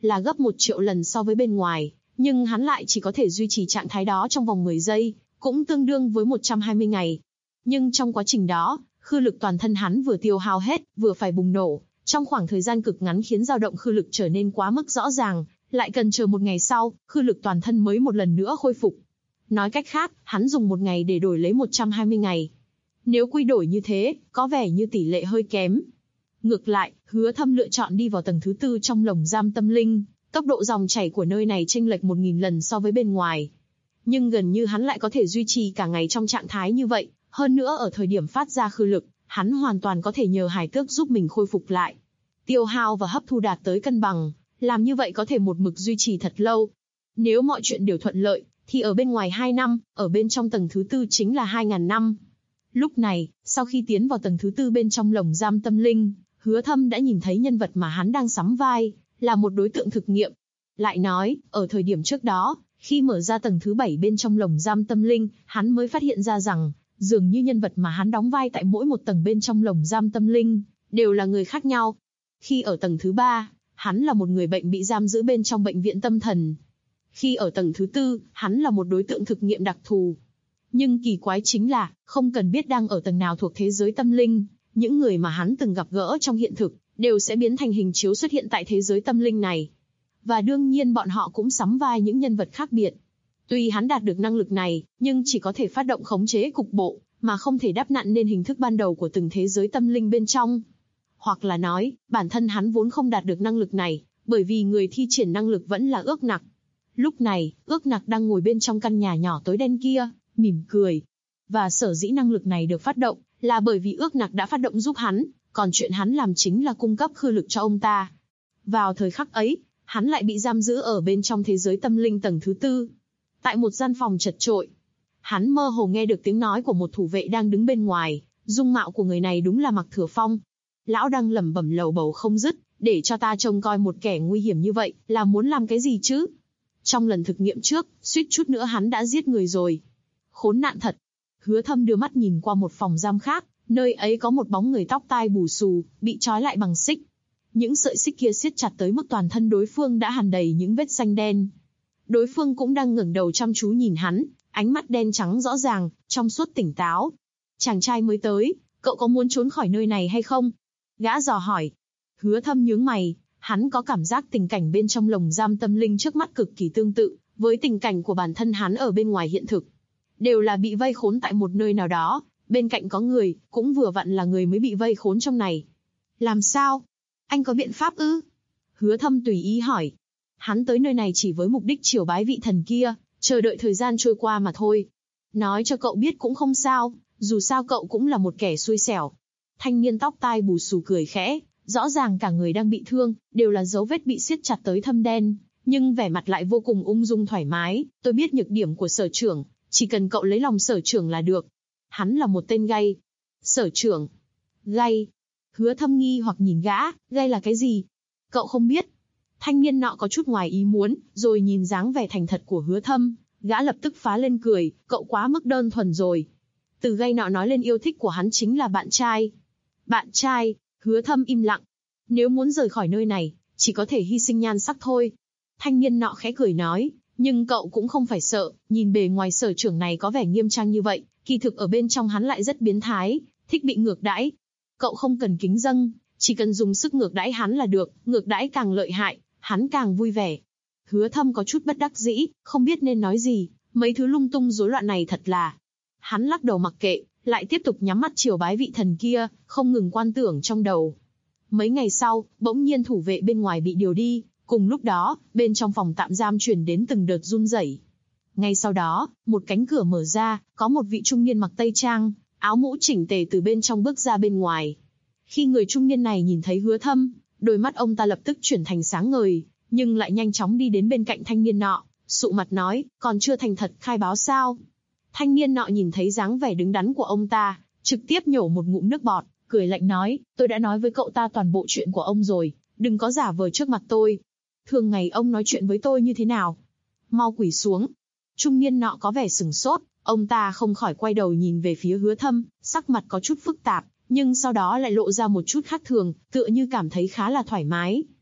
là gấp 1 triệu lần so với bên ngoài, nhưng hắn lại chỉ có thể duy trì trạng thái đó trong vòng 10 giây, cũng tương đương với 120 ngày. Nhưng trong quá trình đó, khư lực toàn thân hắn vừa tiêu hao hết, vừa phải bùng nổ, trong khoảng thời gian cực ngắn khiến dao động khư lực trở nên quá mức rõ ràng, lại cần chờ 1 ngày sau, khư lực toàn thân mới một lần nữa khôi phục. Nói cách khác, hắn dùng 1 ngày để đổi lấy 120 ngày. Nếu quy đổi như thế, có vẻ như tỷ lệ hơi kém. Ngược lại, Hứa Thâm lựa chọn đi vào tầng thứ 4 trong lồng giam tâm linh, tốc độ dòng chảy của nơi này chênh lệch 1000 lần so với bên ngoài. Nhưng gần như hắn lại có thể duy trì cả ngày trong trạng thái như vậy, hơn nữa ở thời điểm phát ra khư lực, hắn hoàn toàn có thể nhờ hải tước giúp mình khôi phục lại. Tiêu hao và hấp thu đạt tới cân bằng, làm như vậy có thể một mực duy trì thật lâu. Nếu mọi chuyện đều thuận lợi, thì ở bên ngoài 2 năm, ở bên trong tầng thứ 4 chính là 2000 năm. Lúc này, sau khi tiến vào tầng thứ 4 bên trong lồng giam tâm linh, Hứa Thâm đã nhìn thấy nhân vật mà hắn đang sắm vai, là một đối tượng thực nghiệm. Lại nói, ở thời điểm trước đó, khi mở ra tầng thứ 7 bên trong lồng giam tâm linh, hắn mới phát hiện ra rằng, dường như nhân vật mà hắn đóng vai tại mỗi một tầng bên trong lồng giam tâm linh, đều là người khác nhau. Khi ở tầng thứ 3, hắn là một người bệnh bị giam giữ bên trong bệnh viện tâm thần. Khi ở tầng thứ 4, hắn là một đối tượng thực nghiệm đặc thù. Nhưng kỳ quái chính là, không cần biết đang ở tầng nào thuộc thế giới tâm linh, những người mà hắn từng gặp gỡ trong hiện thực, đều sẽ biến thành hình chiếu xuất hiện tại thế giới tâm linh này. Và đương nhiên bọn họ cũng sắm vai những nhân vật khác biệt. Tuy hắn đạt được năng lực này, nhưng chỉ có thể phát động khống chế cục bộ, mà không thể đắp nặn nên hình thức ban đầu của từng thế giới tâm linh bên trong. Hoặc là nói, bản thân hắn vốn không đạt được năng lực này, bởi vì người thi triển năng lực vẫn là Ước Nặc. Lúc này, Ước Nặc đang ngồi bên trong căn nhà nhỏ tối đen kia, mỉm cười. Và sở dĩ năng lực này được phát động, là bởi vì Ước Nặc đã phát động giúp hắn, còn chuyện hắn làm chính là cung cấp khư lực cho ông ta. Vào thời khắc ấy, hắn lại bị giam giữ ở bên trong thế giới tâm linh tầng thứ 4. Tại một gian phòng chật chội, hắn mơ hồ nghe được tiếng nói của một thủ vệ đang đứng bên ngoài, dung mạo của người này đúng là Mạc Thừa Phong. Lão đang lẩm bẩm lầu bầu không dứt, để cho ta trông coi một kẻ nguy hiểm như vậy, là muốn làm cái gì chứ? Trong lần thực nghiệm trước, suýt chút nữa hắn đã giết người rồi. Khốn nạn thật. Hứa Thâm đưa mắt nhìn qua một phòng giam khác, nơi ấy có một bóng người tóc tai bù xù, bị trói lại bằng xích. Những sợi xích kia siết chặt tới mức toàn thân đối phương đã hằn đầy những vết xanh đen. Đối phương cũng đang ngẩng đầu chăm chú nhìn hắn, ánh mắt đen trắng rõ ràng, trong suốt tỉnh táo. Chàng trai mới tới, cậu có muốn trốn khỏi nơi này hay không? Gã dò hỏi. Hứa Thâm nhướng mày, hắn có cảm giác tình cảnh bên trong lồng giam tâm linh trước mắt cực kỳ tương tự với tình cảnh của bản thân hắn ở bên ngoài hiện thực. Đều là bị vây khốn tại một nơi nào đó, bên cạnh có người, cũng vừa vặn là người mới bị vây khốn trong này. Làm sao? Anh có biện pháp ư? Hứa Thâm tùy ý hỏi. Hắn tới nơi này chỉ với mục đích triều bái vị thần kia, chờ đợi thời gian trôi qua mà thôi. Nói cho cậu biết cũng không sao, dù sao cậu cũng là một kẻ xui xẻo. Thanh niên tóc tai bù xù cười khẽ, rõ ràng cả người đang bị thương, đều là dấu vết bị siết chặt tới thâm đen, nhưng vẻ mặt lại vô cùng ung dung thoải mái. Tôi biết nhược điểm của Sở trưởng, chỉ cần cậu lấy lòng Sở trưởng là được. Hắn là một tên gay. Sở trưởng? Gay? Hứa Thâm nghi hoặc nhìn gã, gay là cái gì? Cậu không biết. Thanh niên nọ có chút ngoài ý muốn, rồi nhìn dáng vẻ thành thật của Hứa Thâm, gã lập tức phá lên cười, cậu quá mức đơn thuần rồi. Từ gay nọ nói lên yêu thích của hắn chính là bạn trai. Bạn trai? Hứa Thâm im lặng. Nếu muốn rời khỏi nơi này, chỉ có thể hy sinh nhan sắc thôi. Thanh niên nọ khẽ cười nói, nhưng cậu cũng không phải sợ, nhìn bề ngoài Sở trưởng này có vẻ nghiêm trang như vậy, kỳ thực ở bên trong hắn lại rất biến thái, thích bị ngược đãi. Cậu không cần kính dâng, chỉ cần dùng sức ngược đãi hắn là được, ngược đãi càng lợi hại, hắn càng vui vẻ. Hứa Thâm có chút bất đắc dĩ, không biết nên nói gì, mấy thứ lung tung rối loạn này thật là. Hắn lắc đầu mặc kệ, lại tiếp tục nhắm mắt triều bái vị thần kia, không ngừng quan tưởng trong đầu. Mấy ngày sau, bỗng nhiên thủ vệ bên ngoài bị điều đi, cùng lúc đó, bên trong phòng tạm giam truyền đến từng đợt run rẩy. Ngay sau đó, một cánh cửa mở ra, có một vị trung niên mặc tây trang, áo mũ chỉnh tề từ bên trong bước ra bên ngoài. Khi người trung niên này nhìn thấy Hứa Thâm, đôi mắt ông ta lập tức chuyển thành sáng ngời, nhưng lại nhanh chóng đi đến bên cạnh thanh niên nọ, sụ mặt nói, còn chưa thành thật khai báo sao? Thanh niên nọ nhìn thấy dáng vẻ đứng đắn của ông ta, trực tiếp nhổ một ngụm nước bọt, cười lạnh nói, tôi đã nói với cậu ta toàn bộ chuyện của ông rồi, đừng có giả vờ trước mặt tôi. Thường ngày ông nói chuyện với tôi như thế nào? Mau quỳ xuống. Trung niên nọ có vẻ sửng sốt, ông ta không khỏi quay đầu nhìn về phía Hứa Thâm, sắc mặt có chút phức tạp, nhưng sau đó lại lộ ra một chút khác thường, tựa như cảm thấy khá là thoải mái.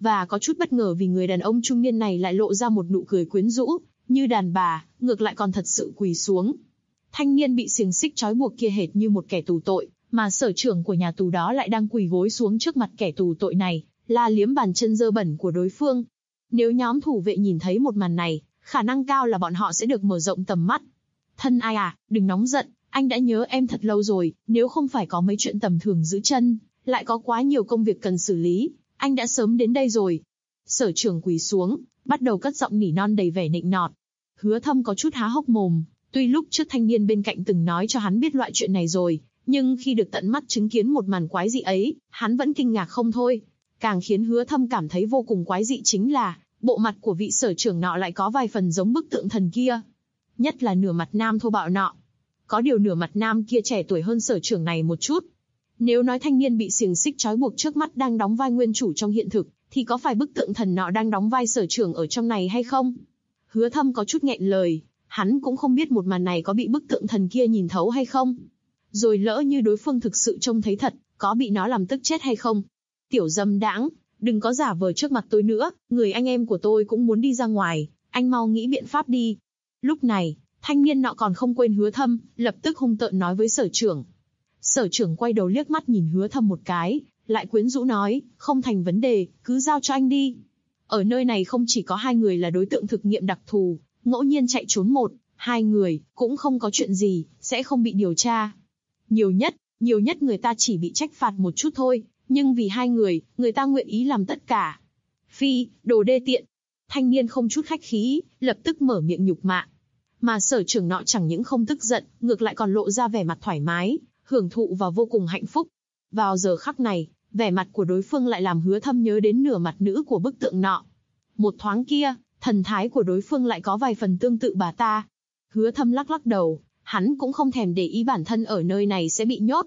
và có chút bất ngờ vì người đàn ông trung niên này lại lộ ra một nụ cười quyến rũ, như đàn bà, ngược lại còn thật sự quỳ xuống. Thanh niên bị xiềng xích trói buộc kia hệt như một kẻ tù tội, mà sở trưởng của nhà tù đó lại đang quỳ gối xuống trước mặt kẻ tù tội này, la liếm bàn chân dơ bẩn của đối phương. Nếu nhóm thủ vệ nhìn thấy một màn này, khả năng cao là bọn họ sẽ được mở rộng tầm mắt. Thân ai à, đừng nóng giận, anh đã nhớ em thật lâu rồi, nếu không phải có mấy chuyện tầm thường giữ chân, lại có quá nhiều công việc cần xử lý, anh đã sớm đến đây rồi. Sở trưởng quỳ xuống, bắt đầu cất giọng nỉ non đầy vẻ nịnh nọt. Hứa Thâm có chút há hốc mồm, tuy lúc trước thanh niên bên cạnh từng nói cho hắn biết loại chuyện này rồi, nhưng khi được tận mắt chứng kiến một màn quái dị ấy, hắn vẫn kinh ngạc không thôi. Càng khiến Hứa Thâm cảm thấy vô cùng quái dị chính là, bộ mặt của vị sở trưởng nọ lại có vài phần giống bức tượng thần kia. Nhất là nửa mặt nam thô bạo nọ. Có điều nửa mặt nam kia trẻ tuổi hơn sở trưởng này một chút. Nếu nói thanh niên bị xiềng xích trói buộc trước mắt đang đóng vai nguyên chủ trong hiện thực, thì có phải bức tượng thần nọ đang đóng vai sở trưởng ở trong này hay không? Hứa Thâm có chút nghẹn lời, hắn cũng không biết một màn này có bị bức tượng thần kia nhìn thấu hay không. Rồi lỡ như đối phương thực sự trông thấy thật, có bị nó làm tức chết hay không? Tiểu dâm đãng, đừng có giả vờ trước mặt tôi nữa, người anh em của tôi cũng muốn đi ra ngoài, anh mau nghĩ biện pháp đi. Lúc này, thanh niên nọ còn không quên Hứa Thâm, lập tức hung tợn nói với sở trưởng. Sở trưởng quay đầu liếc mắt nhìn Hứa Thâm một cái, lại quyến rũ nói, không thành vấn đề, cứ giao cho anh đi. Ở nơi này không chỉ có 2 người là đối tượng thực nghiệm đặc thù, ngẫu nhiên chạy trốn 1, 2 người, cũng không có chuyện gì, sẽ không bị điều tra. Nhiều nhất người ta chỉ bị trách phạt một chút thôi, nhưng vì 2 người, người ta nguyện ý làm tất cả. Phi, đồ đê tiện. Thanh niên không chút khách khí, lập tức mở miệng nhục mạ. Mà sở trưởng nọ chẳng những không tức giận, ngược lại còn lộ ra vẻ mặt thoải mái, hưởng thụ và vô cùng hạnh phúc. Vào giờ khắc này, vẻ mặt của đối phương lại làm Hứa Thâm nhớ đến nửa mặt nữ của bức tượng nọ. Một thoáng kia, thần thái của đối phương lại có vài phần tương tự bà ta. Hứa Thâm lắc lắc đầu, hắn cũng không thèm để ý bản thân ở nơi này sẽ bị nhốt.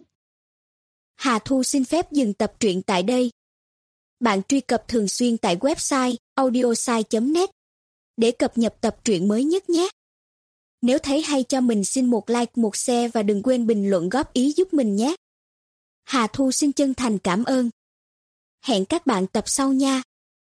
Hà Thu xin phép dừng tập truyện tại đây. Bạn truy cập thường xuyên tại website audiosai.net để cập nhật tập truyện mới nhất nhé. Nếu thấy hay cho mình xin một like, một share và đừng quên bình luận góp ý giúp mình nhé. Hà Thu xin chân thành cảm ơn. Hẹn các bạn tập sau nha.